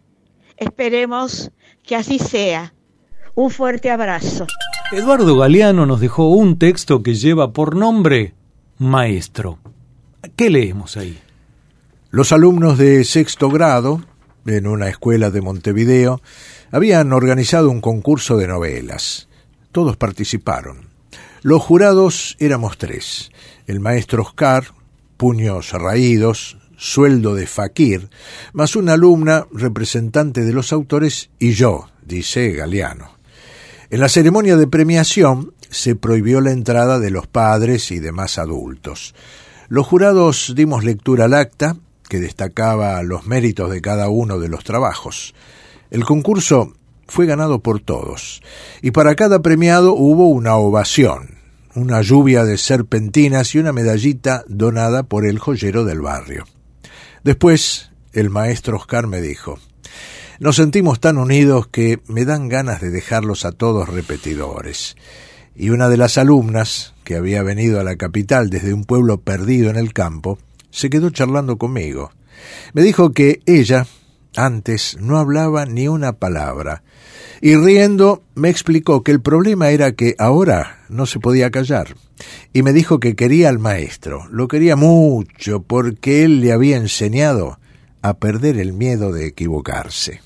Esperemos que así sea. Un fuerte abrazo. Eduardo Galeano nos dejó un texto que lleva por nombre Maestro. ¿Qué leemos ahí? Los alumnos de sexto grado, en una escuela de Montevideo, habían organizado un concurso de novelas. Todos participaron. Los jurados éramos 3. El maestro Oscar, puños raídos, sueldo de faquir, más una alumna representante de los autores y yo, dice Galeano. En la ceremonia de premiación se prohibió la entrada de los padres y demás adultos. Los jurados dimos lectura al acta, que destacaba los méritos de cada uno de los trabajos. El concurso fue ganado por todos, y para cada premiado hubo una ovación, una lluvia de serpentinas y una medallita donada por el joyero del barrio. Después, el maestro Oscar me dijo: nos sentimos tan unidos que me dan ganas de dejarlos a todos repetidores. Y una de las alumnas, que había venido a la capital desde un pueblo perdido en el campo, se quedó charlando conmigo. Me dijo que ella antes no hablaba ni una palabra, y riendo me explicó que el problema era que ahora no se podía callar, y me dijo que quería al maestro, lo quería mucho porque él le había enseñado a perder el miedo de equivocarse.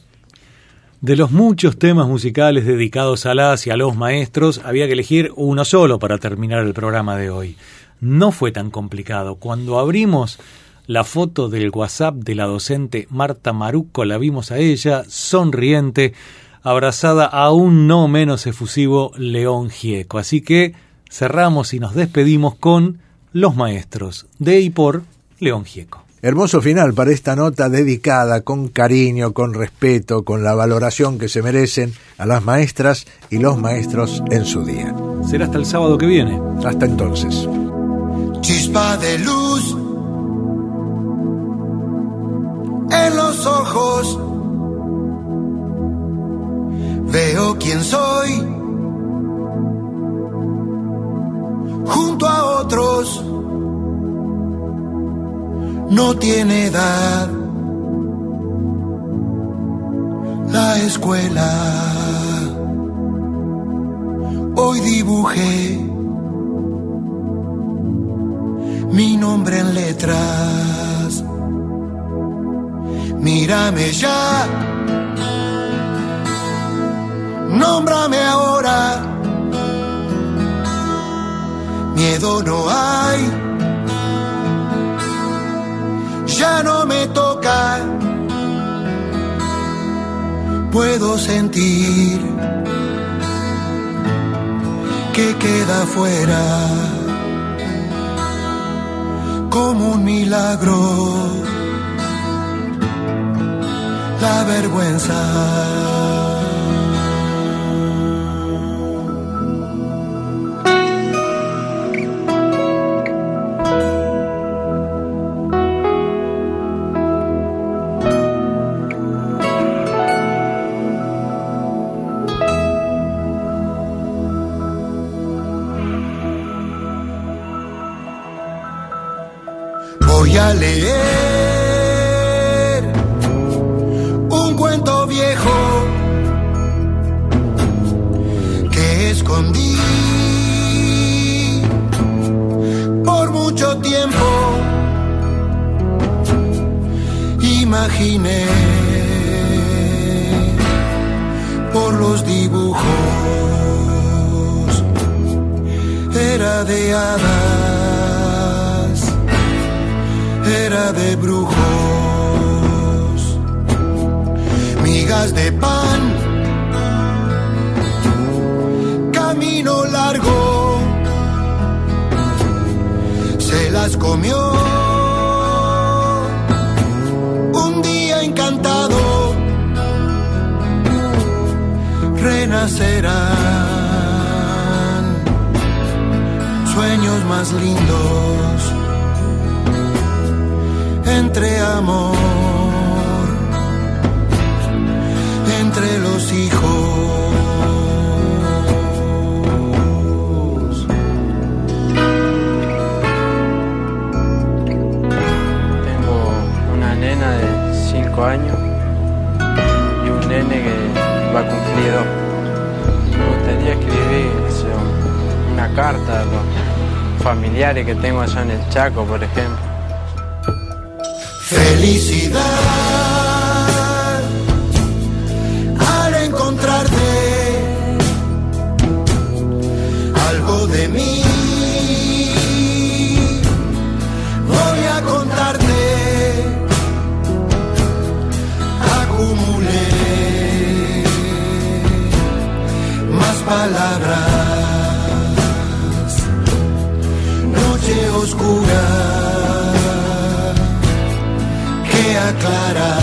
De los muchos temas musicales dedicados a las y a los maestros, había que elegir uno solo para terminar el programa de hoy. No fue tan complicado. Cuando abrimos la foto del WhatsApp de la docente Marta Maruco, la vimos a ella, sonriente, abrazada a un no menos efusivo León Gieco. Así que cerramos y nos despedimos con Los Maestros, de y por León Gieco. Hermoso final para esta nota dedicada con cariño, con respeto, con la valoración que se merecen a las maestras y los maestros en su día. Será hasta el sábado que viene. Hasta entonces. Chispa de luz en los ojos, veo quién soy junto a otros. No tiene edad la escuela. Hoy dibujé mi nombre en letras. Mírame ya, nómbrame ahora. Miedo no hay, ya no me toca. Puedo sentir que queda fuera como un milagro la vergüenza. Voy a leer un cuento viejo que escondí por mucho tiempo. Imaginé por los dibujos, era de hadas, era de brujos, migas de pan las comió. Un día encantado renacerán sueños más lindos entre amor, entre los hijos. De 5 años y un nene que va a cumplir 2. Me gustaría escribir una carta a los familiares que tengo allá en el Chaco, por ejemplo. Felicidad al encontrarte, algo de mí voy a contarte. Más palabras, noche oscura que aclara